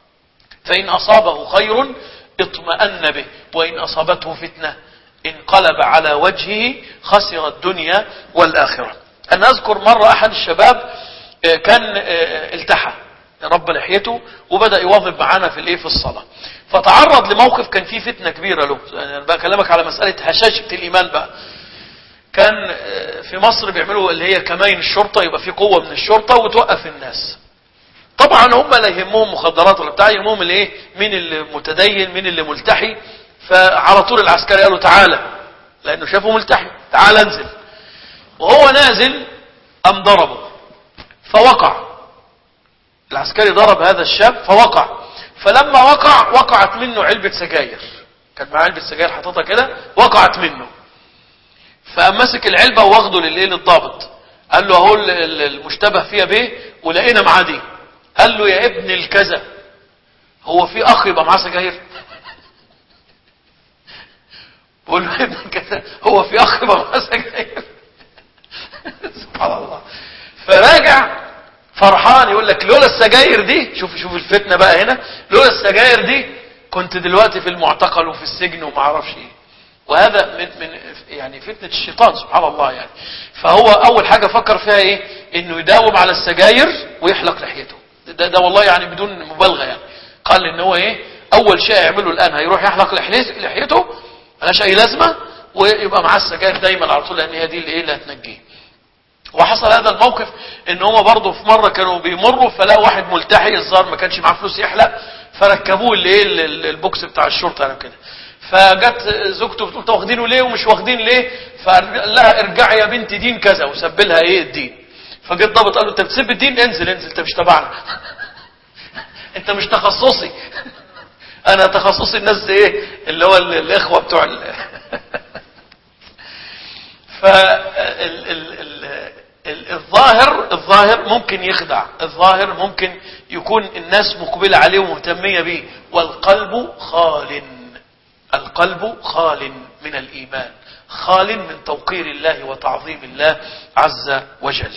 فإن أصابه خير اطمأن به وإن أصابته فتنة انقلب على وجهه خسر الدنيا والآخرة. أنا أذكر مرة أحد الشباب كان التحى رب لحيته وبدأ يواظب معانا في الايه في الصلاة، فتعرض لموقف كان فيه فتنة كبيرة له. أنا بكلمك على مسألة هشاشة الإيمان بقى. كان في مصر بيعملوا اللي هي كمين الشرطة، يبقى في قوة من الشرطة وتوقف الناس. طبعا هم لا يهمهم مخدرات ولا بتاع، يهمهم الايه؟ مين اللي متدين، مين اللي ملتحي. فعلى طول العسكري قالوا تعالى، لأنه شافه ملتحي، تعالى انزل. وهو نازل أم ضربه فوقع. العسكري ضرب هذا الشاب فوقع، فلما وقع وقعت منه علبة سجاير، كان معاه علبة سجاير حطتها كده، وقعت منه. فمسك العلبة واخده للايه للضابط، قال له اهو المشتبه فيها به ولقينا معاه دي. قال له يا ابن الكذا، هو في اخ يبقى معاه سجاير؟ بقول له يا ابن الكذا، هو في اخ يبقى معاه سجاير؟ سبحان الله. فراجع فرحان يقول لك لولا السجاير دي، شوف شوف الفتنة بقى هنا، لولا السجاير دي كنت دلوقتي في المعتقل وفي السجن وما اعرفش ايه. وهذا من من يعني فتنة الشيطان سبحان الله يعني. فهو اول حاجة فكر فيها ايه؟ انه يداوم على السجاير ويحلق لحيته. ده, ده والله يعني بدون مبالغة يعني. قال ان هو ايه؟ اول شيء يعمله الان هيروح يحلق لحيته، ملهاش اي لازمة، ويبقى معاه السجاير دايما على طول، لان هي دي اللي ايه اللي هتنجيه. وحصل هذا الموقف ان هما برضه في مرة كانوا بيمروا فلاقوا واحد ملتحي الظاهر ما كانش معاه فلوس يحلق، فركبوه الايه البوكس بتاع الشرطة يعني كده. فجت زوجته بتقول واخدينه ليه ومش واخدين ليه؟ فقال لها ارجعي يا بنت دين كذا، وسب لها ايه الدين. فجت ضابط قال له انت بتسب الدين؟ انزل انزل، انت مش تبعنا. انت مش تخصصي. انا تخصصي الناس ايه اللي هو الاخوه بتوع ال... فالظاهر الظاهر ممكن يخدع، الظاهر ممكن يكون الناس مقبلة عليه ومهتمية به، والقلب خال، القلب خال من الإيمان، خال من توقير الله وتعظيم الله عز وجل.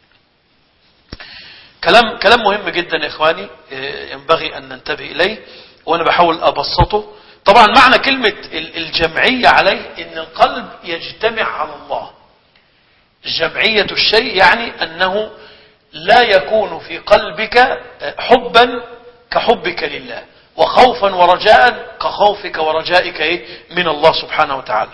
كلام كلام مهم جدا يا إخواني، ينبغي أن ننتبه إليه، وأنا بحاول أبسطه. طبعا معنى كلمة الجمعية عليه إن القلب يجتمع على الله. جمعية الشيء يعني أنه لا يكون في قلبك حبا كحبك لله، وخوفا ورجاء كخوفك ورجائك إيه من الله سبحانه وتعالى.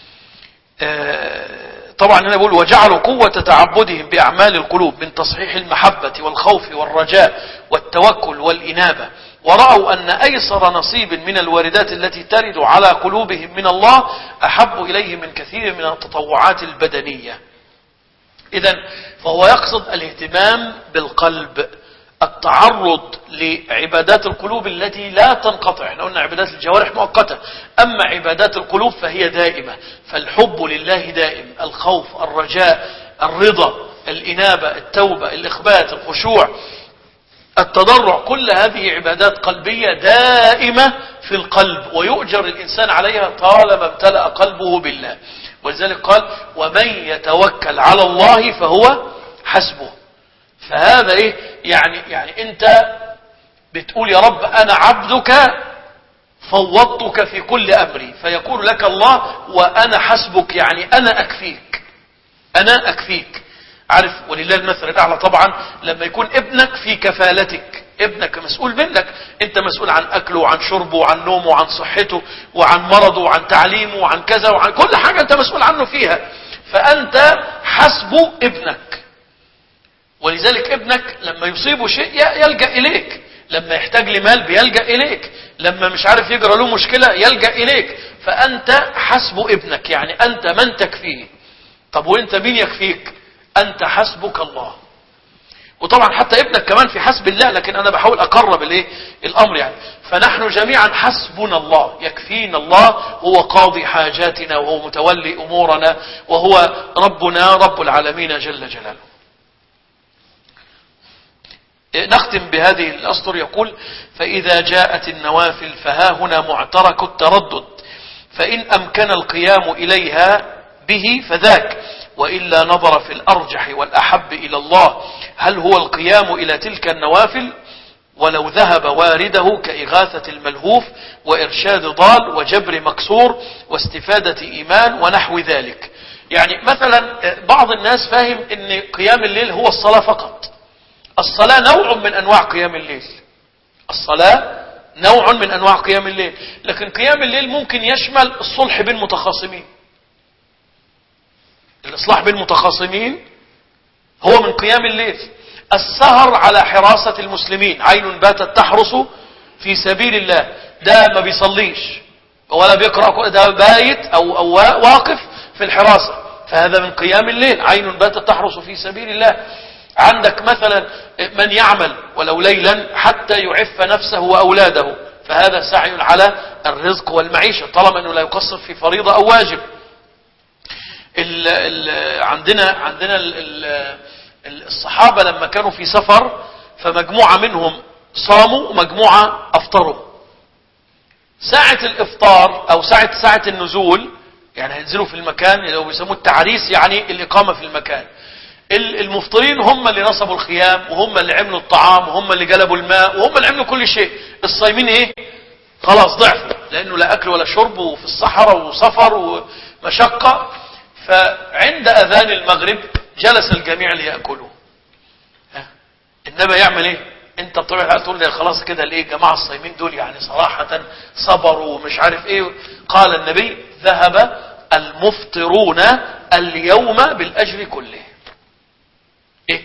طبعا أنا بقول وجعلوا قوة تعبدهم بأعمال القلوب من تصحيح المحبة والخوف والرجاء والتوكل والإنابة، ورأوا أن أيسر نصيب من الواردات التي ترد على قلوبهم من الله أحب إليه من كثير من التطوعات البدنية. إذن فهو يقصد الاهتمام بالقلب، التعرض لعبادات القلوب التي لا تنقطع. احنا قلنا عبادات الجوارح مؤقتة، أما عبادات القلوب فهي دائمة. فالحب لله دائم، الخوف، الرجاء، الرضا، الإنابة، التوبة، الإخبات، الخشوع، التضرع، كل هذه عبادات قلبية دائمة في القلب، ويؤجر الإنسان عليها طالما امتلأ قلبه بالله. ولذلك قال ومن يتوكل على الله فهو حسبه. فهذا ايه يعني يعني انت بتقول يا رب انا عبدك فوضتك في كل امري، فيقول لك الله وانا حسبك، يعني انا اكفيك، انا اكفيك. عارف ولله المثل الاعلى طبعا لما يكون ابنك في كفالتك، ابنك مسؤول منك، انت مسؤول عن اكله وعن شربه وعن نومه وعن صحته وعن مرضه وعن تعليمه وعن كذا وعن كل حاجة انت مسؤول عنه فيها، فانت حسب ابنك. ولذلك ابنك لما يصيبه شيء يلجأ اليك، لما يحتاج لمال بيلجأ اليك، لما مش عارف يجرى له مشكلة يلجأ اليك، فانت حسب ابنك، يعني انت من تكفيه. طب وانت مين يكفيك؟ انت حسبك الله. وطبعا حتى ابنك كمان في حسب الله، لكن انا بحاول اقرب الايه الامر يعني. فنحن جميعا حسبنا الله، يكفينا الله، هو قاضي حاجاتنا وهو متولي امورنا وهو ربنا رب العالمين جل جلاله. نختم بهذه الاسطر. يقول فاذا جاءت النوافل فها هنا معترك التردد، فان امكن القيام اليها به فذاك، وإلا نظر في الأرجح والأحب إلى الله هل هو القيام إلى تلك النوافل، ولو ذهب وارده كإغاثة الملهوف وإرشاد ضال وجبر مكسور واستفادة إيمان ونحو ذلك. يعني مثلا بعض الناس فاهم أن قيام الليل هو الصلاة فقط. الصلاة نوع من أنواع قيام الليل، الصلاة نوع من أنواع قيام الليل، لكن قيام الليل ممكن يشمل الصلح بين متخاصمين. الإصلاح بين المتخاصمين هو من قيام الليل. السهر على حراسة المسلمين، عين باتت تحرس في سبيل الله، ده ما بيصليش ولا بيقرأ، ده بايت أو, أو واقف في الحراسة، فهذا من قيام الليل، عين باتت تحرس في سبيل الله. عندك مثلا من يعمل ولو ليلا حتى يعف نفسه وأولاده، فهذا سعي على الرزق والمعيشة طالما أنه لا يقصر في فريضة أو واجب. ال ال عندنا عندنا ال ال الصحابة لما كانوا في سفر فمجموعة منهم صاموا ومجموعة أفطروا. ساعة الإفطار أو ساعة ساعة النزول، يعني هينزلوا في المكان اللي بيسموه التعريس، يعني الإقامة في المكان. المفطرين هم اللي نصبوا الخيام وهم اللي عملوا الطعام وهم اللي جلبوا الماء وهم اللي عملوا كل شيء. الصايمين ايه؟ خلاص ضعفوا، لأنه لا أكل ولا شرب وفي الصحراء وسفر ومشقة. فعند أذان المغرب جلس الجميع ليأكلوا. إنما يعمل إيه؟ أنت بطبيعة تقول لي خلاص كده ليه جماعة الصايمين دول يعني صراحة صبروا ومش عارف إيه. قال النبي ذهب المفطرون اليوم بالأجر كله. إيه؟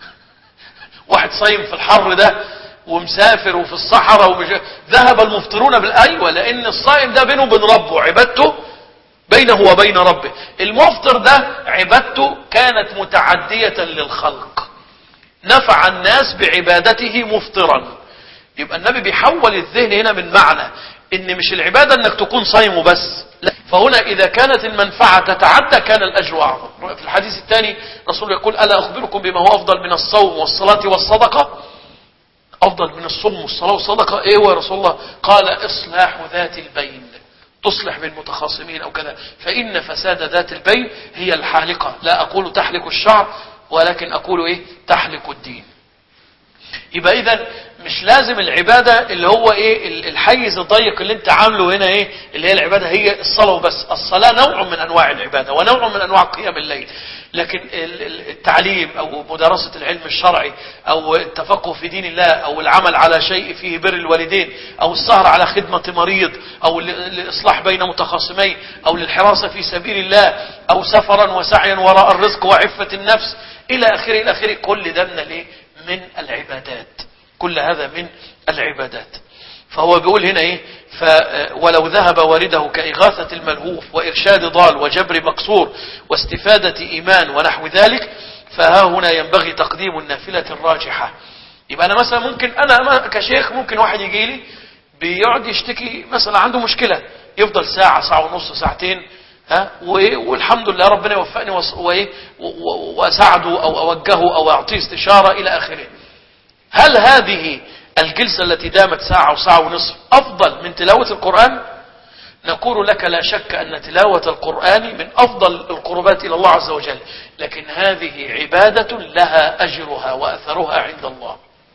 واحد صايم في الحر ده ومسافر وفي الصحراء ومش... ذهب المفطرون بالأيوة، لأن الصائم ده بينه وبين ربه، عبادته بينه وبين ربه. المفطر ده عبادته كانت متعدية للخلق، نفع الناس بعبادته مفطرا. يبقى النبي بيحول الذهن هنا من معنى ان مش العبادة انك تكون صايم وبس، لا، فهنا اذا كانت المنفعة تتعدى كان الاجر اعظم. في الحديث الثاني رسول يقول الا اخبركم بما هو افضل من الصوم والصلاة والصدقة؟ افضل من الصوم والصلاة والصدقة ايه يا رسول الله؟ قال اصلاح ذات البين، تصلح بين متخاصمين أو كذا، فإن فساد ذات البين هي الحالقة. لا أقول تحلق الشعر ولكن أقول إيه؟ تحلق الدين. يبقى إذن مش لازم العبادة اللي هو إيه الحيز الضيق اللي انت عامله هنا إيه اللي هي العبادة هي الصلاة وبس. الصلاة نوع من أنواع العبادة ونوع من أنواع قيام الليل، لكن التعليم أو مدارسة العلم الشرعي أو التفقه في دين الله أو العمل على شيء فيه بر الوالدين أو السهر على خدمة مريض أو الإصلاح بين متخاصمين أو للحراسة في سبيل الله أو سفرا وسعيا وراء الرزق وعفة النفس إلى آخره إلى آخره، كل ده من الإيه؟ من العبادات، كل هذا من العبادات. فهو بيقول هنا ايه ف ولو ذهب وارده كإغاثة الملهوف وإرشاد ضال وجبر مقصور واستفادة إيمان ونحو ذلك، فها هنا ينبغي تقديم النافلة الراجحة. يبقى أنا مثلا ممكن أنا كشيخ ممكن واحد يجي لي بيقعد يشتكي مثلا عنده مشكلة، يفضل ساعة ساعة ونص ساعتين ها والحمد لله ربنا يوفقني وأساعده أو أوجهه أو أعطيه استشارة إلى آخره. هل هذه الجلسة التي دامت ساعة وساعة ونصف أفضل من تلاوة القرآن؟ نقول لك لا شك أن تلاوة القرآن من أفضل القربات إلى الله عز وجل، لكن هذه عبادة لها أجرها وأثرها عند الله.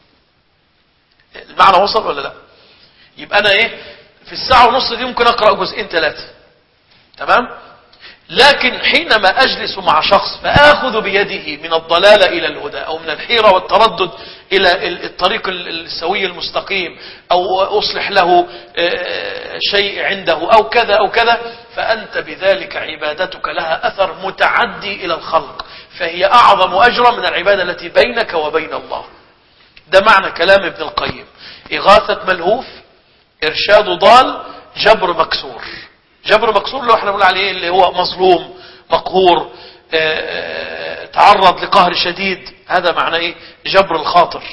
المعنى وصل ولا لا؟ يبقى أنا إيه في الساعة ونص دي ممكن أقرأ جزئين ثلاثة، تمام؟ لكن حينما أجلس مع شخص فآخذ بيده من الضلال إلى الهدى، أو من الحيرة والتردد إلى الطريق السوي المستقيم، أو أصلح له شيء عنده أو كذا أو كذا، فأنت بذلك عبادتك لها أثر متعدي إلى الخلق، فهي أعظم أجرا من العبادة التي بينك وبين الله. ده معنى كلام ابن القيم: إغاثة ملهوف، إرشاد ضال، جبر مكسور. جبر مكسور اللي احنا بنقول عليه اللي هو مظلوم مقهور اه تعرض لقهر شديد، هذا معنى ايه جبر الخاطر.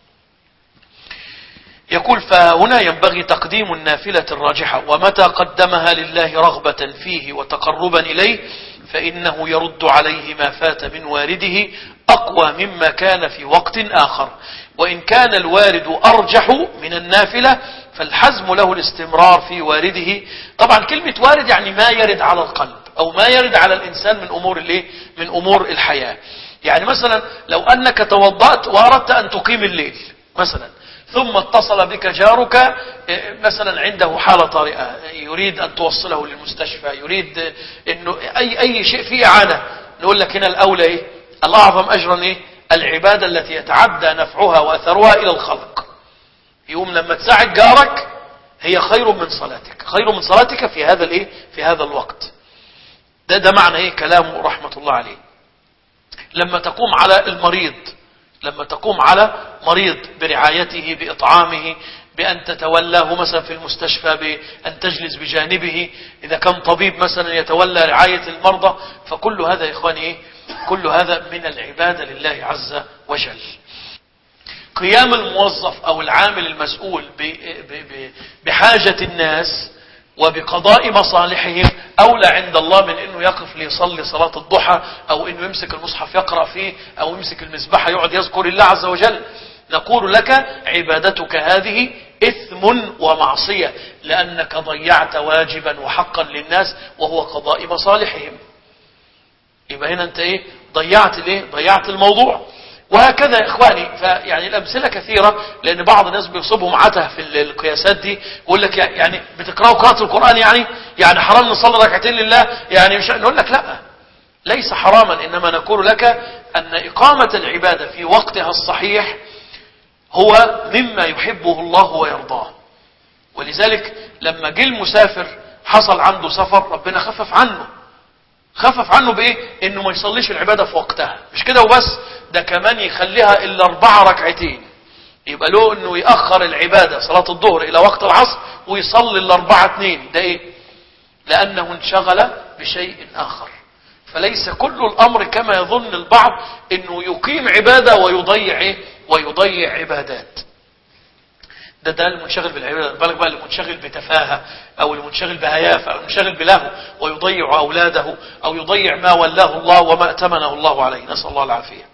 يقول: فهنا ينبغي تقديم النافلة الراجحة، ومتى قدمها لله رغبة فيه وتقربا إليه فإنه يرد عليه ما فات من وارده أقوى مما كان في وقت آخر، وإن كان الوارد أرجح من النافلة فالحزم له الاستمرار في وارده. طبعا كلمة وارد يعني ما يرد على القلب أو ما يرد على الإنسان من أمور الايه من أمور الحياة. يعني مثلا لو أنك توضأت وأردت أن تقيم الليل مثلا، ثم اتصل بك جارك مثلا عنده حالة طارئة، يريد أن توصله للمستشفى، يريد إنه أي أي شيء فيه إعانة، نقول لك هنا الأولى إيه الأعظم أجرا إيه العبادة التي يتعدى نفعها وأثرها إلى الخلق. يوم لما تساعد جارك هي خير من صلاتك، خير من صلاتك في هذا الإيه في هذا الوقت. ده ده معنى إيه كلامه رحمة الله عليه. لما تقوم على المريض، لما تقوم على مريض برعايته، بإطعامه، بأن تتولاه مثلا في المستشفى، بأن تجلس بجانبه، إذا كان طبيب مثلا يتولى رعاية المرضى، فكل هذا يا إخواني إيه؟ كل هذا من العبادة لله عز وجل. قيام الموظف أو العامل المسؤول بحاجة الناس وبقضاء مصالحهم أولى عند الله من أنه يقف ليصلي صلاة الضحى، أو أنه يمسك المصحف يقرأ فيه، أو يمسك المسبحة يقعد يذكر الله عز وجل. نقول لك عبادتك هذه إثم ومعصية، لأنك ضيعت واجبا وحقا للناس وهو قضاء مصالحهم. يبقى هنا أنت إيه ضيعت الإيه ضيعت الموضوع. وهكذا يا إخواني، فيعني الأمثلة كثيرة، لأن بعض الناس بيصيبهم عته في القياسات دي، يقول لك يعني بتقرأوا قراءة القرآن يعني يعني حرام نصلي ركعتين لله، يعني مش نقول لك لا، ليس حراما، إنما نقول لك أن إقامة العبادة في وقتها الصحيح هو مما يحبه الله ويرضاه. ولذلك لما جه المسافر حصل عنده سفر، ربنا خفف عنه خفف عنه بإيه؟ إنه ما يصليش العبادة في وقتها. مش كده وبس، ده كمان يخليها إلا أربعة ركعتين، يبقى له إنه يأخر العبادة صلاة الظهر إلى وقت العصر ويصلي الأربعة اثنين. ده إيه؟ لأنه انشغل بشيء آخر. فليس كل الأمر كما يظن البعض إنه يقيم عبادة ويضيع إيه؟ ويضيع عبادات. ده ده المنشغل بالعبادة. بالك بقى المنشغل بتفاهة، أو المنشغل بهيافة، أو المنشغل بلهو ويضيع أولاده، أو يضيع ما ولاه الله وما أتمنه الله عليه، نسأل الله العافية.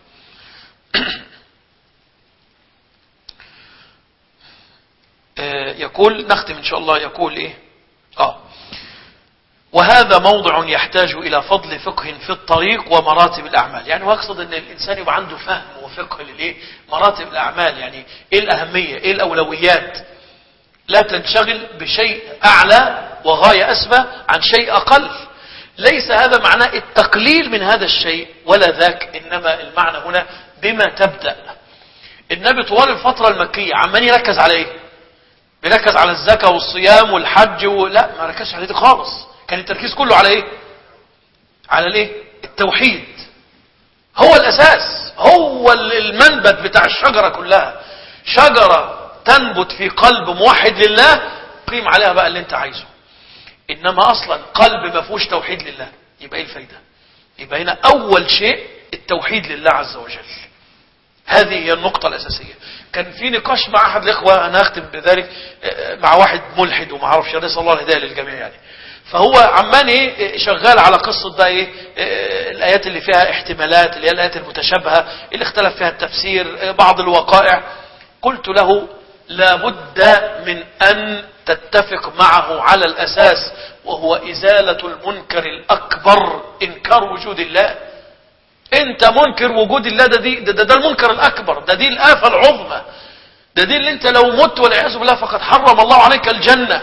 يقول نختم إن شاء الله. يقول إيه آه وهذا موضع يحتاج إلى فضل فقه في الطريق ومراتب الأعمال. يعني واقصد أن الإنسان يبقى عنده فهم وفقه للإيه مراتب الأعمال، يعني إيه الأهمية، إيه الأولويات، لا تنشغل بشيء أعلى وغاية أسمى عن شيء أقل. ليس هذا معناه التقليل من هذا الشيء ولا ذاك، إنما المعنى هنا بما تبدأ. النبي طوال الفترة المكية عمال يركز على إيه؟ بيركز على الزكاة والصيام والحج و... لا ما ركزش على دي خالص. كان التركيز كله على ايه؟ على الايه؟ التوحيد هو الاساس، هو المنبت بتاع الشجرة كلها. شجرة تنبت في قلب موحد لله قيم عليها بقى اللي انت عايزه. انما اصلا قلب ما فيهوش توحيد لله، يبقى ايه الفايدة؟ يبقى هنا اول شيء التوحيد لله عز وجل. هذه هي النقطة الاساسية. كان في نقاش مع احد الاخوة، انا اختم بذلك، مع واحد ملحد وما اعرفش، نسأل الله الهداية للجميع يعني. فهو عمان ايه شغال على قصة بقى ايه الايات اللي فيها احتمالات، اللي هي الايات المتشابهة اللي اختلف فيها التفسير، بعض الوقائع. قلت له لابد من أن تتفق معه على الأساس، وهو إزالة المنكر الأكبر، إنكار وجود الله. أنت منكر وجود الله، ده, دي ده, ده, ده المنكر الأكبر، ده دي الآفة العظمى، ده دي اللي أنت لو مت والعياذ بالله فقد حرم الله عليك الجنة.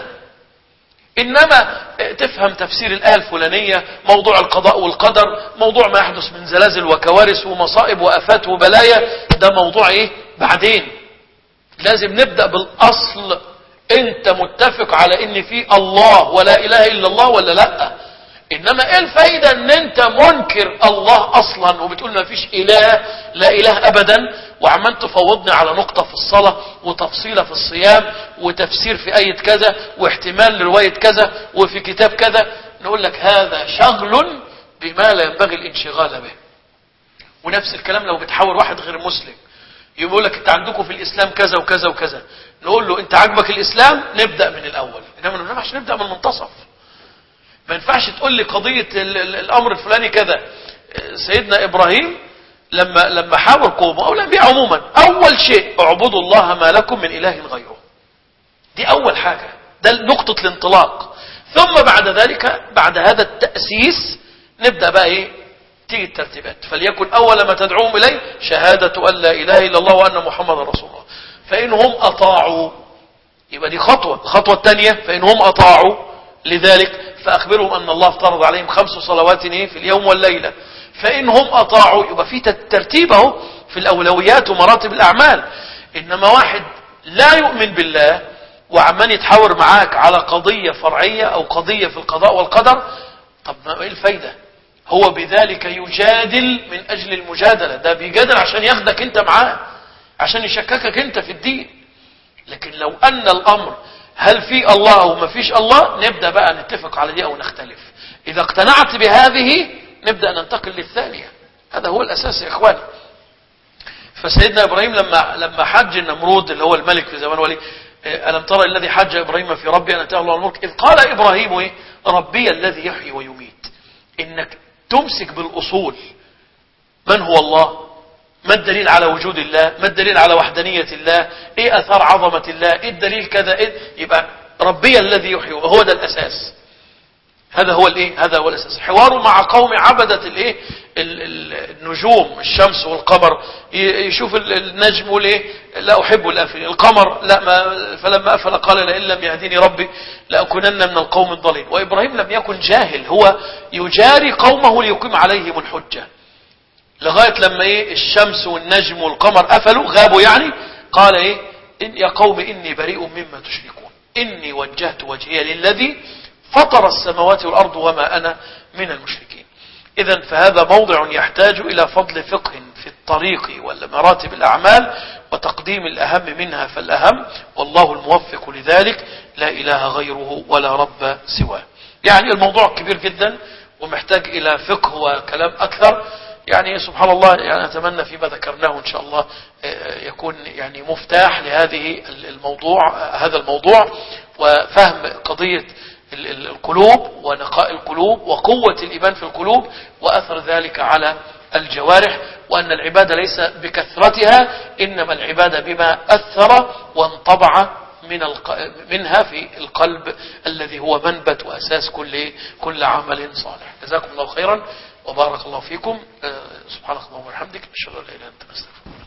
إنما تفهم تفسير الآية الفلانية، موضوع القضاء والقدر، موضوع ما يحدث من زلازل وكوارث ومصائب وآفات وبلايا، ده موضوع إيه بعدين. لازم نبدأ بالأصل. أنت متفق على إن في الله ولا إله إلا الله ولا لأ؟ إنما إيه الفايدة إن أنت منكر الله أصلا وبتقول ما فيش إله، لا إله أبدا، وعمال تفوضني على نقطة في الصلاة وتفصيلة في الصيام وتفسير في آية كذا واحتمال لرواية كذا وفي كتاب كذا. نقول لك هذا شغل بما لا ينبغي الانشغال به. ونفس الكلام لو بتحاور واحد غير مسلم، يقول لك انت عندكم في الإسلام كذا وكذا وكذا، نقول له انت عاجبك الإسلام، نبدأ من الأول. إنما ما ينفعش نبدأ من المنتصف. ما ينفعش تقول لي قضية الأمر الفلاني كذا. سيدنا إبراهيم لما لما حاور قومه أو الأنبياء عموما، أول شيء اعبدوا الله ما لكم من إله غيره. دي أول حاجة، ده نقطة الانطلاق. ثم بعد ذلك بعد هذا التأسيس نبدأ بقى إيه؟ تيجي الترتيبات. فليكن أول ما تدعوهم إليه شهادة أن لا إله إلا الله وأن محمد رسول الله. فإنهم أطاعوا، يبقى دي خطوة. الخطوة الثانية فإنهم أطاعوا لذلك فأخبرهم أن الله افترض عليهم خمس صلوات في اليوم والليلة. فإنهم أطاعوا، يبقى في ترتيبه في الأولويات ومراتب الأعمال. إنما واحد لا يؤمن بالله وعمال يتحاور معاك على قضية فرعية أو قضية في القضاء والقدر، طب ما إيه الفايدة؟ هو بذلك يجادل من أجل المجادلة، ده بيجادل عشان ياخدك أنت معاه، عشان يشككك أنت في الدين. لكن لو أن الأمر هل في الله أو ما فيش الله، نبدأ بقى نتفق على دي أو نختلف. إذا اقتنعت بهذه نبدأ ننتقل للثانية. هذا هو الأساس يا إخواني. فسيدنا إبراهيم لما لما حج النمرود اللي هو الملك في زمان ولي، ألم ترى الذي حج إبراهيم في ربي أن أتاه الله الملك إذ قال إبراهيم إيه؟ ربي الذي يحيي ويميت. إنك تمسك بالأصول. من هو الله؟ ما الدليل على وجود الله؟ ما الدليل على وحدانية الله؟ ايه اثار عظمة الله؟ ايه الدليل كذا؟ إيه؟ يبقى ربي الذي يحيي، وهو ده الاساس. هذا هو الايه؟ هذا هو الاساس. حواره مع قوم عبدة الايه؟ النجوم، الشمس والقمر، يشوف النجم والايه؟ لا احب الافلين. القمر لا، ما فلما افل قال لئن لم يهديني ربي لاكونن من القوم الضالين. وابراهيم لم يكن جاهل، هو يجاري قومه ليقيم عليهم الحجة. لغاية لما ايه؟ الشمس والنجم والقمر قفلوا، غابوا يعني. قال ايه؟ إن يا قوم اني بريء مما تشركون اني وجهت وجهي للذي فطر السماوات والارض وما انا من المشركين. اذا فهذا موضع يحتاج الى فضل فقه في الطريق ومراتب الاعمال وتقديم الاهم منها فالاهم، والله الموفق لذلك، لا اله غيره ولا رب سواه. يعني الموضوع كبير جدا ومحتاج الى فقه وكلام اكثر. يعني سبحان الله، يعني أتمنى فيما ذكرناه إن شاء الله يكون يعني مفتاح لهذه الموضوع هذا الموضوع وفهم قضية القلوب ونقاء القلوب وقوة الإيمان في القلوب وأثر ذلك على الجوارح، وأن العبادة ليس بكثرتها، إنما العبادة بما أثر وانطبع من الق... منها في القلب الذي هو منبت وأساس كل كل عمل صالح. جزاكم الله خيرا وبارك الله فيكم. سبحانك اللهم وبحمدك، أشهد أن لا إله إلا أنت، نستغفرك.